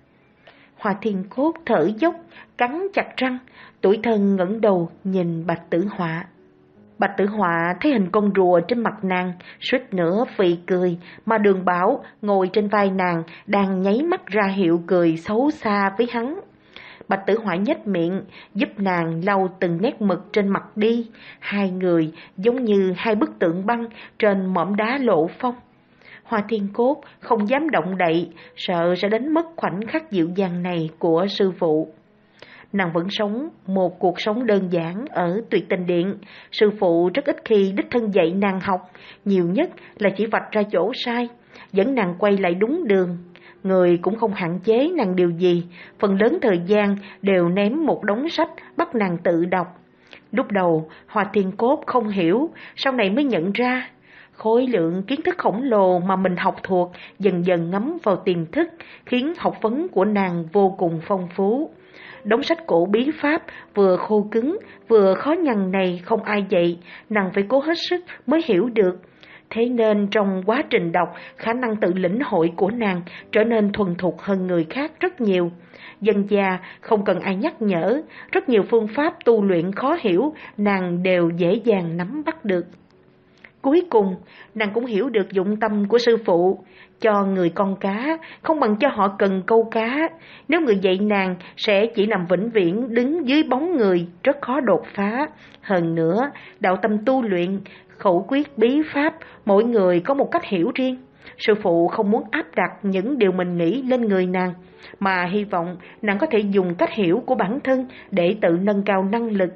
Hoa Thiên Cốt thở dốc, cắn chặt răng, tủi thân ngẩng đầu nhìn Bạch Tử Họa. Bạch Tử Họa thấy hình con rùa trên mặt nàng, suýt nữa phì cười, mà Đường Bảo ngồi trên vai nàng đang nháy mắt ra hiệu cười xấu xa với hắn. Bạch Tử Họa nhếch miệng, giúp nàng lau từng nét mực trên mặt đi, hai người giống như hai bức tượng băng trên mỏm đá lộ phong. Hoa Thiên Cốt không dám động đậy, sợ sẽ đánh mất khoảnh khắc dịu dàng này của sư phụ. Nàng vẫn sống một cuộc sống đơn giản ở Tuyệt Tình Điện. Sư phụ rất ít khi đích thân dạy nàng học, nhiều nhất là chỉ vạch ra chỗ sai, dẫn nàng quay lại đúng đường. Người cũng không hạn chế nàng điều gì, phần lớn thời gian đều ném một đống sách bắt nàng tự đọc. Lúc đầu Hoa Thiên Cốt không hiểu, sau này mới nhận ra khối lượng kiến thức khổng lồ mà mình học thuộc dần dần ngấm vào tiềm thức, khiến học vấn của nàng vô cùng phong phú. Đống sách cổ bí pháp vừa khô cứng vừa khó nhằn này không ai dạy, nàng phải cố hết sức mới hiểu được. Thế nên trong quá trình đọc, khả năng tự lĩnh hội của nàng trở nên thuần thục hơn người khác rất nhiều. Dần già không cần ai nhắc nhở, rất nhiều phương pháp tu luyện khó hiểu nàng đều dễ dàng nắm bắt được. Cuối cùng, nàng cũng hiểu được dụng tâm của sư phụ. Cho người con cá, không bằng cho họ cần câu cá. Nếu người dạy nàng sẽ chỉ nằm vĩnh viễn đứng dưới bóng người, rất khó đột phá. Hơn nữa, đạo tâm tu luyện, khẩu quyết bí pháp, mỗi người có một cách hiểu riêng. Sư phụ không muốn áp đặt những điều mình nghĩ lên người nàng, mà hy vọng nàng có thể dùng cách hiểu của bản thân để tự nâng cao năng lực.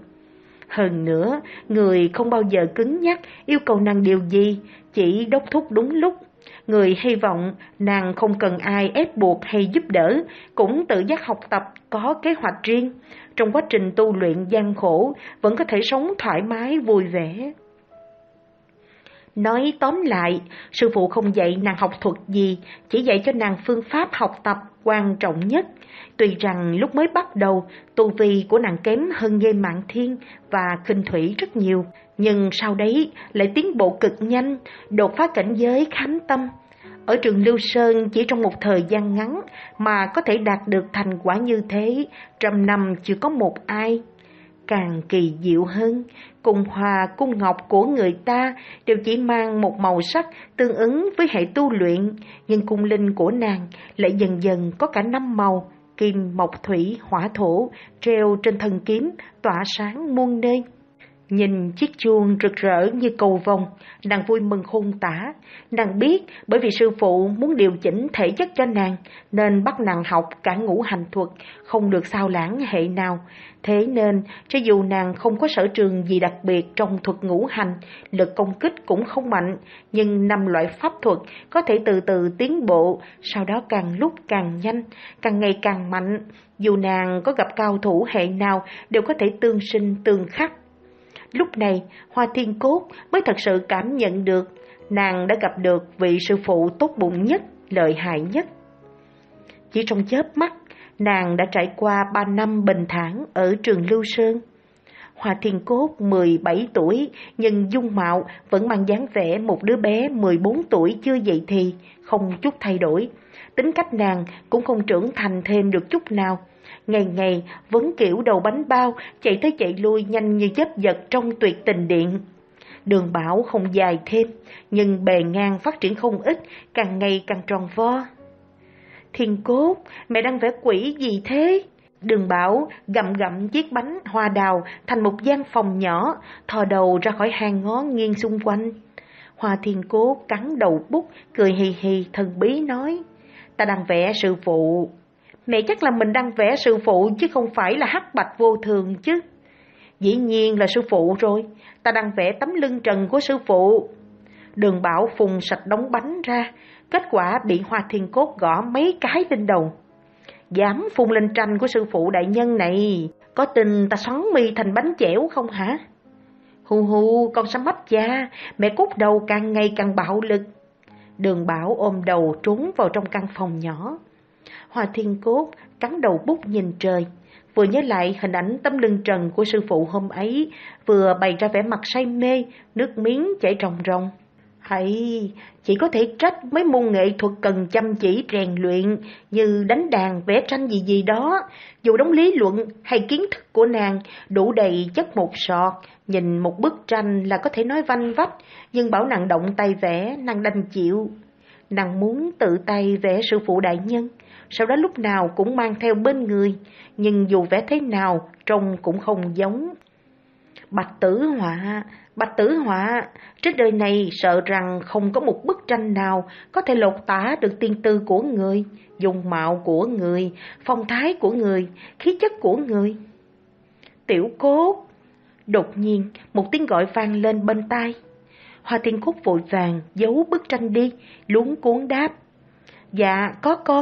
Hơn nữa, người không bao giờ cứng nhắc yêu cầu nàng điều gì, chỉ đốc thúc đúng lúc. Người hy vọng nàng không cần ai ép buộc hay giúp đỡ, cũng tự giác học tập, có kế hoạch riêng. Trong quá trình tu luyện gian khổ, vẫn có thể sống thoải mái vui vẻ. Nói tóm lại, sư phụ không dạy nàng học thuật gì, chỉ dạy cho nàng phương pháp học tập quan trọng nhất. Tuy rằng lúc mới bắt đầu, tu vi của nàng kém hơn Nghê Mạn Thiên và Khinh Thủy rất nhiều, nhưng sau đấy lại tiến bộ cực nhanh, đột phá cảnh giới khám tâm. Ở Trường Lưu Sơn chỉ trong một thời gian ngắn mà có thể đạt được thành quả như thế, trăm năm chưa có một ai. Càng kỳ diệu hơn, cung hoa cung ngọc của người ta đều chỉ mang một màu sắc tương ứng với hệ tu luyện, nhưng cung linh của nàng lại dần dần có cả năm màu, kim, mộc, thủy, hỏa, thổ, treo trên thân kiếm, tỏa sáng muôn nơi. Nhìn chiếc chuông rực rỡ như cầu vồng, nàng vui mừng khôn tả. Nàng biết bởi vì sư phụ muốn điều chỉnh thể chất cho nàng, nên bắt nàng học cả ngũ hành thuật, không được xao lãng hệ nào. Thế nên, cho dù nàng không có sở trường gì đặc biệt trong thuật ngũ hành, lực công kích cũng không mạnh, nhưng năm loại pháp thuật có thể từ từ tiến bộ, sau đó càng lúc càng nhanh, càng ngày càng mạnh. Dù nàng có gặp cao thủ hệ nào, đều có thể tương sinh tương khắc. Lúc này, Hoa Thiên Cốt mới thật sự cảm nhận được nàng đã gặp được vị sư phụ tốt bụng nhất, lợi hại nhất. Chỉ trong chớp mắt, nàng đã trải qua ba năm bình thản ở trường Lưu Sơn. Hoa Thiên Cốt mười bảy tuổi, nhưng dung mạo vẫn mang dáng vẻ một đứa bé mười bốn tuổi chưa dậy thì, không chút thay đổi. Tính cách nàng cũng không trưởng thành thêm được chút nào. Ngày ngày vẫn kiểu đầu bánh bao, chạy tới chạy lui nhanh như chớp giật trong tuyệt tình điện. Đường Bảo không dài thêm, nhưng bề ngang phát triển không ít, càng ngày càng tròn vo. Thiên Cốt, mẹ đang vẽ quỷ gì thế? Đường Bảo gặm gặm chiếc bánh hoa đào thành một gian phòng nhỏ, thò đầu ra khỏi hang ngó nghiêng xung quanh. Hoa Thiên Cốt cắn đầu bút, cười hì hì thần bí nói, ta đang vẽ sư phụ. Mẹ chắc là mình đang vẽ sư phụ chứ không phải là hắc bạch vô thường chứ. Dĩ nhiên là sư phụ rồi, ta đang vẽ tấm lưng trần của sư phụ. Đường Bảo phùng sạch đống bánh ra, kết quả bị Hoa Thiên Cốt gõ mấy cái lên đầu. Dám phun lên tranh của sư phụ đại nhân này, có tin ta xoắn mi thành bánh chẻo không hả? Hu hu, con sắm bắp cha, mẹ Cút đầu càng ngày càng bạo lực. Đường Bảo ôm đầu trốn vào trong căn phòng nhỏ. Hoa Thiên Cốt cắn đầu bút nhìn trời, vừa nhớ lại hình ảnh tấm lưng trần của sư phụ hôm ấy, vừa bày ra vẻ mặt say mê, nước miếng chảy ròng ròng. Hay, chỉ có thể trách mấy môn nghệ thuật cần chăm chỉ rèn luyện như đánh đàn, vẽ tranh gì gì đó. Dù đống lý luận hay kiến thức của nàng đủ đầy chất một sọt, nhìn một bức tranh là có thể nói vanh vách, nhưng bảo nàng động tay vẽ, nàng đành chịu. Nàng muốn tự tay vẽ sư phụ đại nhân, sau đó lúc nào cũng mang theo bên người, nhưng dù vẽ thế nào trông cũng không giống. Bạch Tử Họa, Bạch Tử Họa, trên đời này sợ rằng không có một bức tranh nào có thể lột tả được tiên tư của người, dung mạo của người, phong thái của người, khí chất của người. Tiểu Cốt. Đột nhiên một tiếng gọi vang lên bên tai. Hoa Thiên Cốt vội vàng giấu bức tranh đi, luống cuống đáp, dạ có con.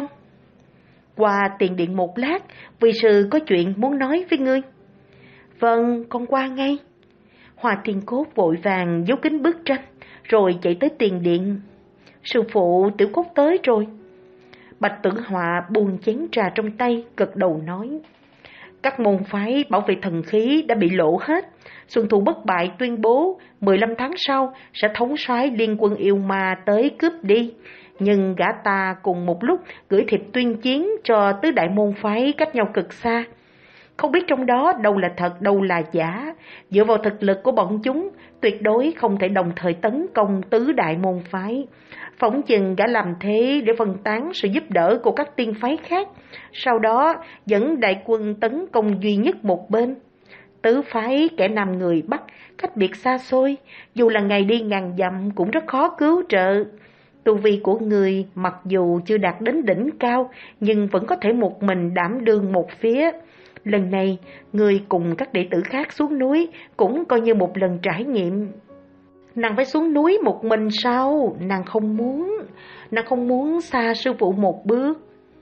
Qua tiền điện một lát, vị sư có chuyện muốn nói với ngươi. Vâng, con qua ngay. Hoa Thiên Cốt vội vàng giấu kín bức tranh, rồi chạy tới tiền điện. Sư phụ, Tiểu Cốt tới rồi. Bạch Tử Họa buông chén trà trong tay, gật đầu nói, các môn phái bảo vệ thần khí đã bị lộ hết. Xuân Thu Bất Bại tuyên bố mười lăm tháng sau sẽ thống soái liên quân yêu ma tới cướp đi. Nhưng gã ta cùng một lúc gửi thiệp tuyên chiến cho tứ đại môn phái cách nhau cực xa. Không biết trong đó đâu là thật, đâu là giả. Dựa vào thực lực của bọn chúng, tuyệt đối không thể đồng thời tấn công tứ đại môn phái. Phỏng chừng gã làm thế để phân tán sự giúp đỡ của các tiên phái khác, sau đó dẫn đại quân tấn công duy nhất một bên. Tứ phái kẻ nam người Bắc cách biệt xa xôi, dù là ngày đi ngàn dặm cũng rất khó cứu trợ. Tu vi của người mặc dù chưa đạt đến đỉnh cao, nhưng vẫn có thể một mình đảm đương một phía. Lần này, người cùng các đệ tử khác xuống núi cũng coi như một lần trải nghiệm. Nàng phải xuống núi một mình sao? Nàng không muốn, nàng không muốn xa sư phụ một bước.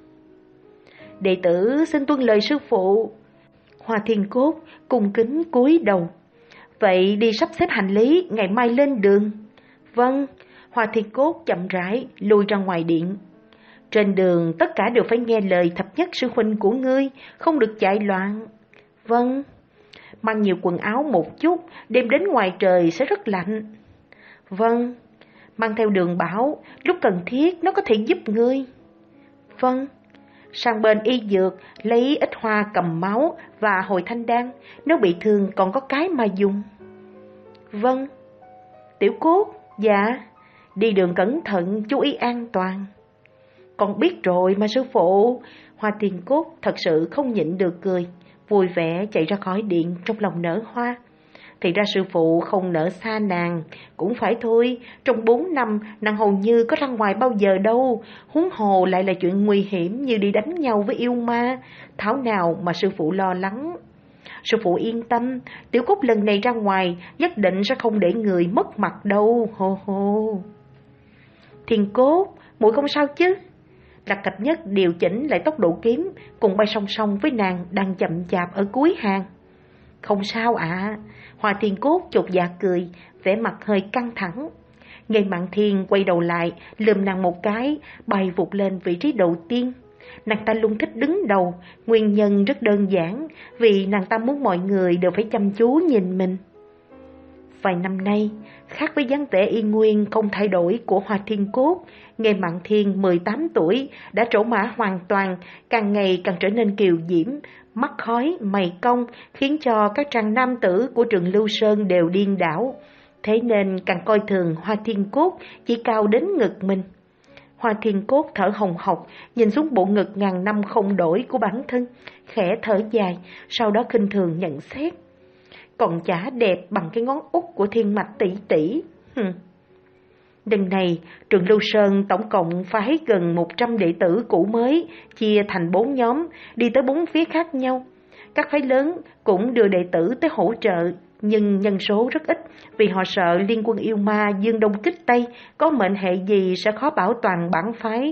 Đệ tử xin tuân lời sư phụ. Hoa Thiên Cốt cung kính cúi đầu. Vậy đi sắp xếp hành lý, ngày mai lên đường. Vâng. Hoa Thiên Cốt chậm rãi lui ra ngoài điện. Trên đường tất cả đều phải nghe lời thập nhất sư huynh của ngươi, không được chạy loạn. Vâng. Mang nhiều quần áo một chút, đêm đến ngoài trời sẽ rất lạnh. Vâng. Mang theo Đường Bảo, lúc cần thiết nó có thể giúp ngươi. Vâng. Sang bên y dược, lấy ít hoa cầm máu và hồi thanh đan, nếu bị thương còn có cái mà dùng. Vâng. Tiểu Cốt, dạ. Đi đường cẩn thận, chú ý an toàn. Con biết rồi mà sư phụ. Hoa Thiên Cốt thật sự không nhịn được cười, vui vẻ chạy ra khỏi điện trong lòng nở hoa. Thì ra sư phụ không nỡ xa nàng, cũng phải thôi, trong bốn năm nàng hầu như có ra ngoài bao giờ đâu, huống hồ lại là chuyện nguy hiểm như đi đánh nhau với yêu ma, thảo nào mà sư phụ lo lắng. Sư phụ yên tâm, Tiểu Cốt lần này ra ngoài nhất định sẽ không để người mất mặt đâu, hô hô. Thiên Cốt, muội không sao chứ? Lạc Cạch Nhất điều chỉnh lại tốc độ kiếm, cùng bay song song với nàng đang chậm chạp ở cuối hàng. Không sao ạ. À. Hoa Thiên Cốt chột dạ cười, vẻ mặt hơi căng thẳng. Nghe Mạn Thiên quay đầu lại, lườm nàng một cái, bay vụt lên vị trí đầu tiên. Nàng ta luôn thích đứng đầu, nguyên nhân rất đơn giản, vì nàng ta muốn mọi người đều phải chăm chú nhìn mình. Vài năm nay, khác với dáng vẻ y nguyên không thay đổi của Hoa Thiên Cốt, Nghe Mạn Thiên mười tám tuổi đã trổ mã hoàn toàn, càng ngày càng trở nên kiều diễm, mắt khói, mày cong, khiến cho các trang nam tử của trường Lưu Sơn đều điên đảo. Thế nên càng coi thường Hoa Thiên Cốt chỉ cao đến ngực mình. Hoa Thiên Cốt thở hồng hộc, nhìn xuống bộ ngực ngàn năm không đổi của bản thân, khẽ thở dài, sau đó khinh thường nhận xét. Còn chả đẹp bằng cái ngón út của Thiên Mạch tỷ tỷ. Hừm. Lần này, trường Lưu Sơn tổng cộng phái gần một trăm đệ tử cũ mới, chia thành bốn nhóm, đi tới bốn phía khác nhau. Các phái lớn cũng đưa đệ tử tới hỗ trợ, nhưng nhân số rất ít, vì họ sợ liên quân yêu ma dương đông kích tây, có mệnh hệ gì sẽ khó bảo toàn bản phái.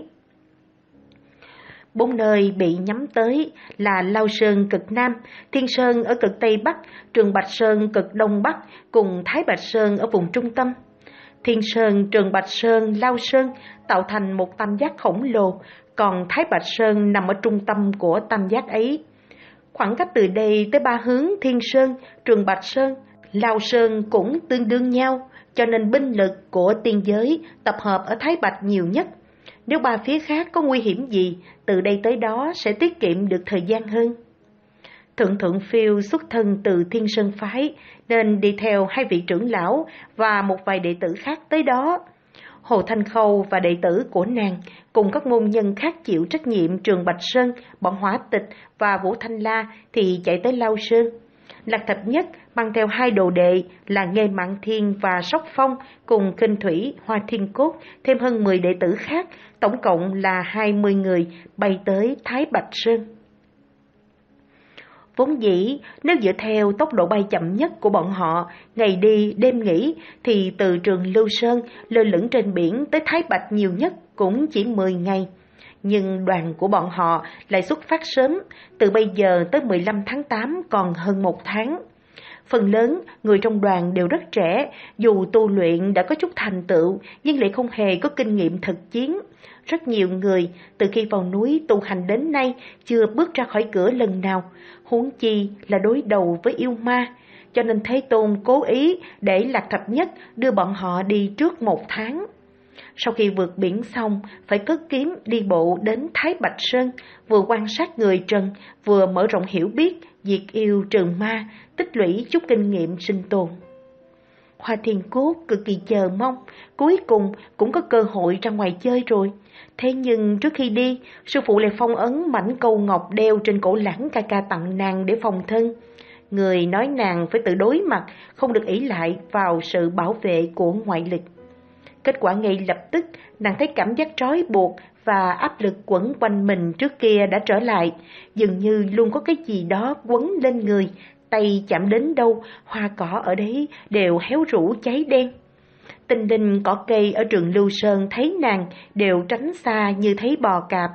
Bốn nơi bị nhắm tới là Lao Sơn cực Nam, Thiên Sơn ở cực Tây Bắc, Trường Bạch Sơn cực Đông Bắc cùng Thái Bạch Sơn ở vùng trung tâm. Thiên Sơn, Trường Bạch Sơn, Lao Sơn tạo thành một tam giác khổng lồ, còn Thái Bạch Sơn nằm ở trung tâm của tam giác ấy. Khoảng cách từ đây tới ba hướng Thiên Sơn, Trường Bạch Sơn, Lao Sơn cũng tương đương nhau, cho nên binh lực của tiên giới tập hợp ở Thái Bạch nhiều nhất. Nếu ba phía khác có nguy hiểm gì, từ đây tới đó sẽ tiết kiệm được thời gian hơn. Thượng Thượng Phiêu xuất thân từ Thiên Sơn Phái, nên đi theo hai vị trưởng lão và một vài đệ tử khác tới đó. Hồ Thanh Khâu và đệ tử của nàng cùng các môn nhân khác chịu trách nhiệm Trường Bạch Sơn, bọn Hỏa Tịch và Vũ Thanh La thì chạy tới Lao Sơn. Lạc Thập Nhất mang theo hai đồ đệ là Nghê Mạn Thiên và Sóc Phong cùng Kinh Thủy, Hoa Thiên Cốt, thêm hơn mười đệ tử khác, tổng cộng là hai mươi người bay tới Thái Bạch Sơn. Vốn dĩ, nếu dựa theo tốc độ bay chậm nhất của bọn họ, ngày đi, đêm nghỉ, thì từ trường Lưu Sơn lơ lửng trên biển tới Thái Bạch nhiều nhất cũng chỉ mười ngày. Nhưng đoàn của bọn họ lại xuất phát sớm, từ bây giờ tới mười lăm tháng tám còn hơn một tháng. Phần lớn, người trong đoàn đều rất trẻ, dù tu luyện đã có chút thành tựu, nhưng lại không hề có kinh nghiệm thực chiến. Rất nhiều người, từ khi vào núi tu hành đến nay, chưa bước ra khỏi cửa lần nào, huống chi là đối đầu với yêu ma. Cho nên Thế Tôn cố ý để Lạc Thập Nhất đưa bọn họ đi trước một tháng. Sau khi vượt biển xong, phải cất kiếm đi bộ đến Thái Bạch Sơn, vừa quan sát người trần, vừa mở rộng hiểu biết, diệt yêu trừ ma, tích lũy chút kinh nghiệm sinh tồn. Hoa Thiên Cốt cực kỳ chờ mong, cuối cùng cũng có cơ hội ra ngoài chơi rồi. Thế nhưng trước khi đi, sư phụ lại phong ấn mảnh câu ngọc đeo trên cổ lãng ca ca tặng nàng để phòng thân. Người nói nàng phải tự đối mặt, không được ỷ lại vào sự bảo vệ của ngoại lực. Kết quả ngay lập tức, nàng thấy cảm giác trói buộc và áp lực quẩn quanh mình trước kia đã trở lại. Dường như luôn có cái gì đó quấn lên người, tay chạm đến đâu, hoa cỏ ở đấy đều héo rũ cháy đen. Tinh linh cỏ cây ở trường Lưu Sơn thấy nàng đều tránh xa như thấy bò cạp.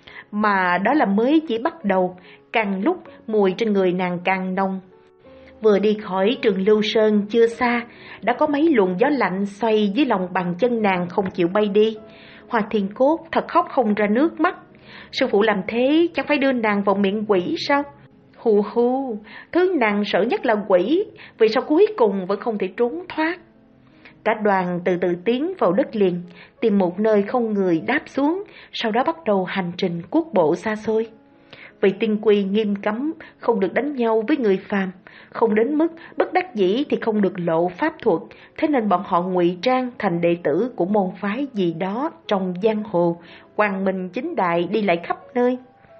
Mà đó là mới chỉ bắt đầu, càng lúc mùi trên người nàng càng nồng. Vừa đi khỏi trường Lưu Sơn chưa xa, đã có mấy luồng gió lạnh xoay dưới lòng bàn chân nàng không chịu bay đi. Hoa Thiên Cốt thật khóc không ra nước mắt. Sư phụ làm thế chẳng phải đưa nàng vào miệng quỷ sao? Hù hù, thứ nàng sợ nhất là quỷ, vì sao cuối cùng vẫn không thể trốn thoát. Cả đoàn từ từ tiến vào đất liền, tìm một nơi không người đáp xuống, sau đó bắt đầu hành trình quốc bộ xa xôi. Vì tiên quy nghiêm cấm không được đánh nhau với người phàm, không đến mức bất đắc dĩ thì không được lộ pháp thuật, thế nên bọn họ ngụy trang thành đệ tử của môn phái gì đó trong giang hồ, quang minh chính đại đi lại khắp nơi.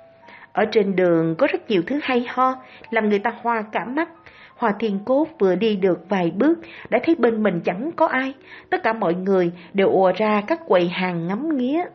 Ở trên đường có rất nhiều thứ hay ho, làm người ta hoa cả mắt. Hoa Thiên Cốt vừa đi được vài bước đã thấy bên mình chẳng có ai, tất cả mọi người đều ùa ra các quầy hàng ngắm nghía.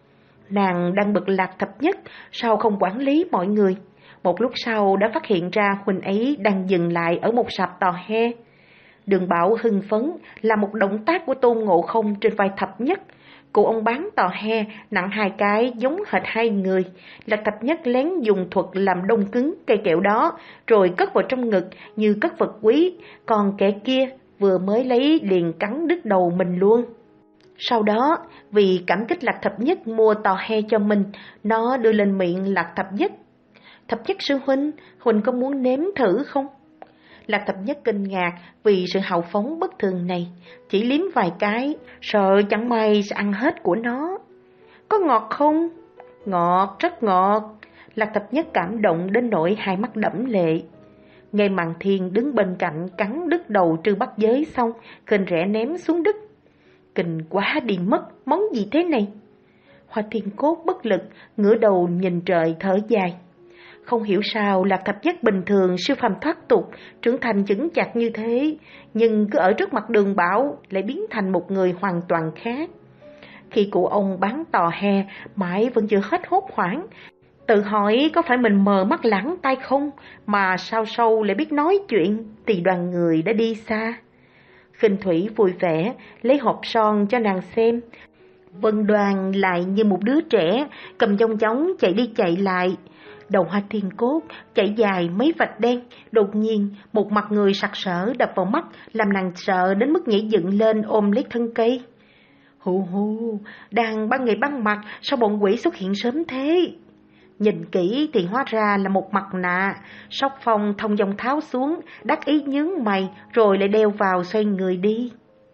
Nàng đang bực Lạc Thập Nhất, sao không quản lý mọi người. Một lúc sau đã phát hiện ra huynh ấy đang dừng lại ở một sạp tò he. Đường Bảo hưng phấn là một động tác của Tôn Ngộ Không trên vai Thập Nhất. Cụ ông bán tò he nặng hai cái giống hệt hai người. Lạc Thập Nhất lén dùng thuật làm đông cứng cây kẹo đó, rồi cất vào trong ngực như cất vật quý, còn kẻ kia vừa mới lấy liền cắn đứt đầu mình luôn. Sau đó, vì cảm kích Lạc Thập Nhất mua tò he cho mình, nó đưa lên miệng Lạc Thập Nhất. Thập Nhất sư huynh, huynh có muốn nếm thử không? Lạc Thập Nhất kinh ngạc vì sự hào phóng bất thường này, chỉ liếm vài cái, sợ chẳng may sẽ ăn hết của nó. Có ngọt không? Ngọt, rất ngọt. Lạc Thập Nhất cảm động đến nỗi hai mắt đẫm lệ. Nghe Mạn Thiên đứng bên cạnh cắn đứt đầu Trư Bắc Giới xong, khinh rẻ ném xuống đất. Kinh quá đi mất, món gì thế này? Hoa Thiên Cốt bất lực, ngửa đầu nhìn trời thở dài. Không hiểu sao Lạc Thập Nhất bình thường siêu phàm thoát tục, trưởng thành vững chặt như thế, nhưng cứ ở trước mặt Đường Bảo lại biến thành một người hoàn toàn khác. Khi cụ ông bán tò he, mãi vẫn chưa hết hốt hoảng, tự hỏi có phải mình mờ mắt lãng tai không, mà sao sâu lại biết nói chuyện, thì đoàn người đã đi xa. Khinh Thủy vui vẻ, lấy hộp son cho nàng xem. Vân Đoàn lại như một đứa trẻ, cầm dong chóng chạy đi chạy lại. Đầu Hoa Thiên Cốt chạy dài mấy vạch đen, đột nhiên một mặt người sặc sỡ đập vào mắt, làm nàng sợ đến mức nhảy dựng lên ôm lấy thân cây. Hù hù, đang ban ngày ban mặt, sao bọn quỷ xuất hiện sớm thế? Nhìn kỹ thì hóa ra là một mặt nạ. Sóc Phong thông dong tháo xuống, đắc ý nhướng mày, rồi lại đeo vào xoay người đi.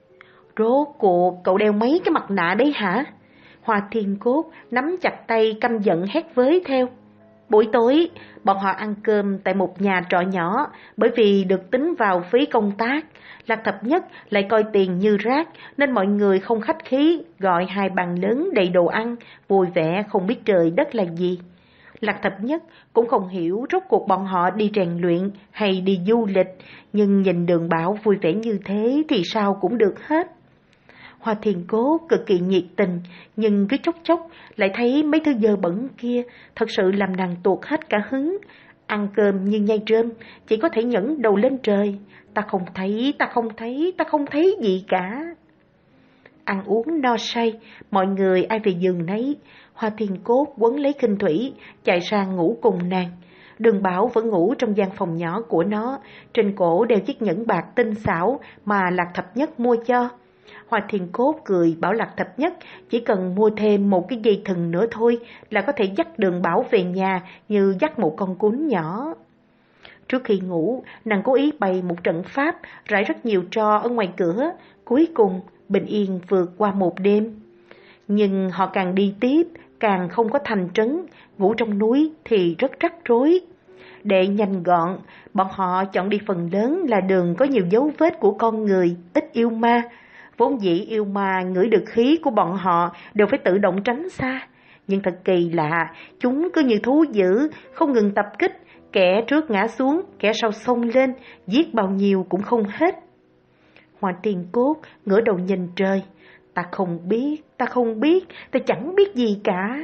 Rốt cuộc cậu đeo mấy cái mặt nạ đấy hả? Hoa Thiên Cốt nắm chặt tay căm giận hét với theo. Buổi tối, bọn họ ăn cơm tại một nhà trọ nhỏ, bởi vì được tính vào phí công tác. Lạc Thập Nhất lại coi tiền như rác, nên mọi người không khách khí, gọi hai bàn lớn đầy đồ ăn, vui vẻ không biết trời đất là gì. Lạc Thập Nhất cũng không hiểu rốt cuộc bọn họ đi rèn luyện hay đi du lịch, nhưng nhìn Đường Bảo vui vẻ như thế thì sao cũng được hết. Hoa Thiên Cố cực kỳ nhiệt tình, nhưng cứ chốc chốc lại thấy mấy thứ dơ bẩn kia, thật sự làm nàng tuột hết cả hứng. Ăn cơm như nhai rơm, chỉ có thể nhẫn đầu lên trời. Ta không thấy, ta không thấy, ta không thấy gì cả. Ăn uống no say, mọi người ai về giường nấy. Hoa Thiên Cốt quấn lấy Khinh Thủy, chạy sang ngủ cùng nàng. Đường Bảo vẫn ngủ trong gian phòng nhỏ của nó, trên cổ đeo chiếc nhẫn bạc tinh xảo mà Lạc Thập Nhất mua cho. Hoa Thiên Cốt cười bảo Lạc Thập Nhất chỉ cần mua thêm một cái dây thừng nữa thôi là có thể dắt Đường Bảo về nhà như dắt một con cún nhỏ. Trước khi ngủ, nàng cố ý bày một trận pháp, rải rất nhiều tro ở ngoài cửa, cuối cùng bình yên vượt qua một đêm. Nhưng họ càng đi tiếp, càng không có thành trấn, ngủ trong núi thì rất rắc rối. Để nhanh gọn, bọn họ chọn đi phần lớn là đường có nhiều dấu vết của con người, ít yêu ma. Vốn dĩ yêu ma ngửi được khí của bọn họ đều phải tự động tránh xa. Nhưng thật kỳ lạ, chúng cứ như thú dữ, không ngừng tập kích, kẻ trước ngã xuống, kẻ sau xông lên, giết bao nhiêu cũng không hết. Hoa Thiên Cốt ngửa đầu nhìn trời. Ta không biết, ta không biết, ta chẳng biết gì cả.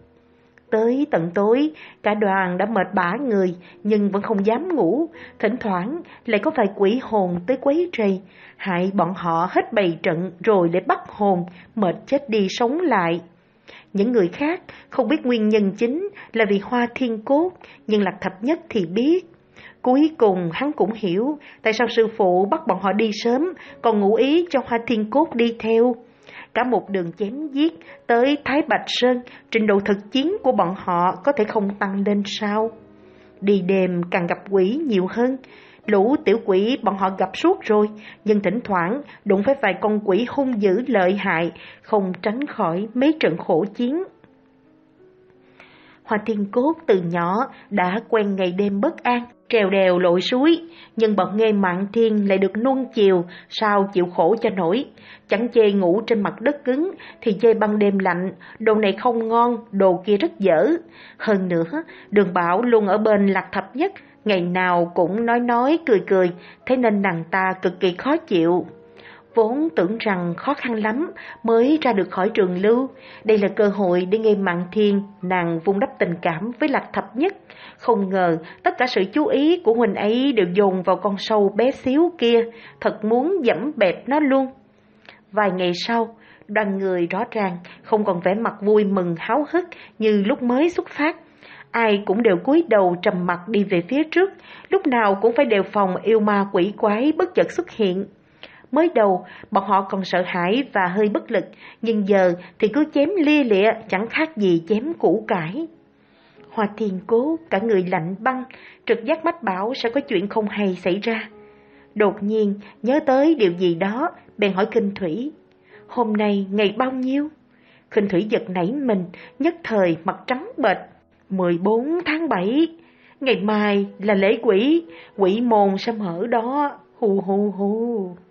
Tới tận tối, cả đoàn đã mệt bã người, nhưng vẫn không dám ngủ. Thỉnh thoảng lại có vài quỷ hồn tới quấy rầy, hại bọn họ hết bày trận rồi để bắt hồn, mệt chết đi sống lại. Những người khác không biết nguyên nhân chính là vì Hoa Thiên Cốt, nhưng Lạc Thập Nhất thì biết. Cuối cùng hắn cũng hiểu tại sao sư phụ bắt bọn họ đi sớm, còn ngụ ý cho Hoa Thiên Cốt đi theo. Cả một đường chém giết tới Thái Bạch Sơn, trình độ thực chiến của bọn họ có thể không tăng lên sao? Đi đêm càng gặp quỷ nhiều hơn. Lũ tiểu quỷ bọn họ gặp suốt rồi, nhưng thỉnh thoảng đụng phải vài con quỷ hung dữ lợi hại, không tránh khỏi mấy trận khổ chiến. Hoa Thiên Cốt từ nhỏ đã quen ngày đêm bất an, trèo đèo lội suối, nhưng bọn Nghê Mạn Thiên lại được nuông chiều, sao chịu khổ cho nổi. Chẳng chê ngủ trên mặt đất cứng, thì chê băng đêm lạnh, đồ này không ngon, đồ kia rất dở. Hơn nữa, Đường Bảo luôn ở bên Lạc Thập Nhất, ngày nào cũng nói nói cười cười, thế nên nàng ta cực kỳ khó chịu. Vốn tưởng rằng khó khăn lắm mới ra được khỏi trường lưu, đây là cơ hội để Nghê Mạn Thiên nàng vun đắp tình cảm với Lạc Thập Nhất. Không ngờ tất cả sự chú ý của huynh ấy đều dồn vào con sâu bé xíu kia, thật muốn dẫm bẹp nó luôn. Vài ngày sau, đoàn người rõ ràng không còn vẻ mặt vui mừng háo hức như lúc mới xuất phát. Ai cũng đều cúi đầu trầm mặc đi về phía trước, lúc nào cũng phải đề phòng yêu ma quỷ quái bất chợt xuất hiện. Mới đầu, bọn họ còn sợ hãi và hơi bất lực, nhưng giờ thì cứ chém lia lịa, chẳng khác gì chém củ cải. Hoa Thiên Cố cả người lạnh băng, trực giác mách bảo sẽ có chuyện không hay xảy ra. Đột nhiên nhớ tới điều gì đó, bèn hỏi Khinh Thủy, hôm nay ngày bao nhiêu? Khinh Thủy giật nảy mình, nhất thời mặt trắng bệch. mười bốn tháng bảy, ngày mai là lễ quỷ, quỷ môn sẽ mở đó, hù hù hù.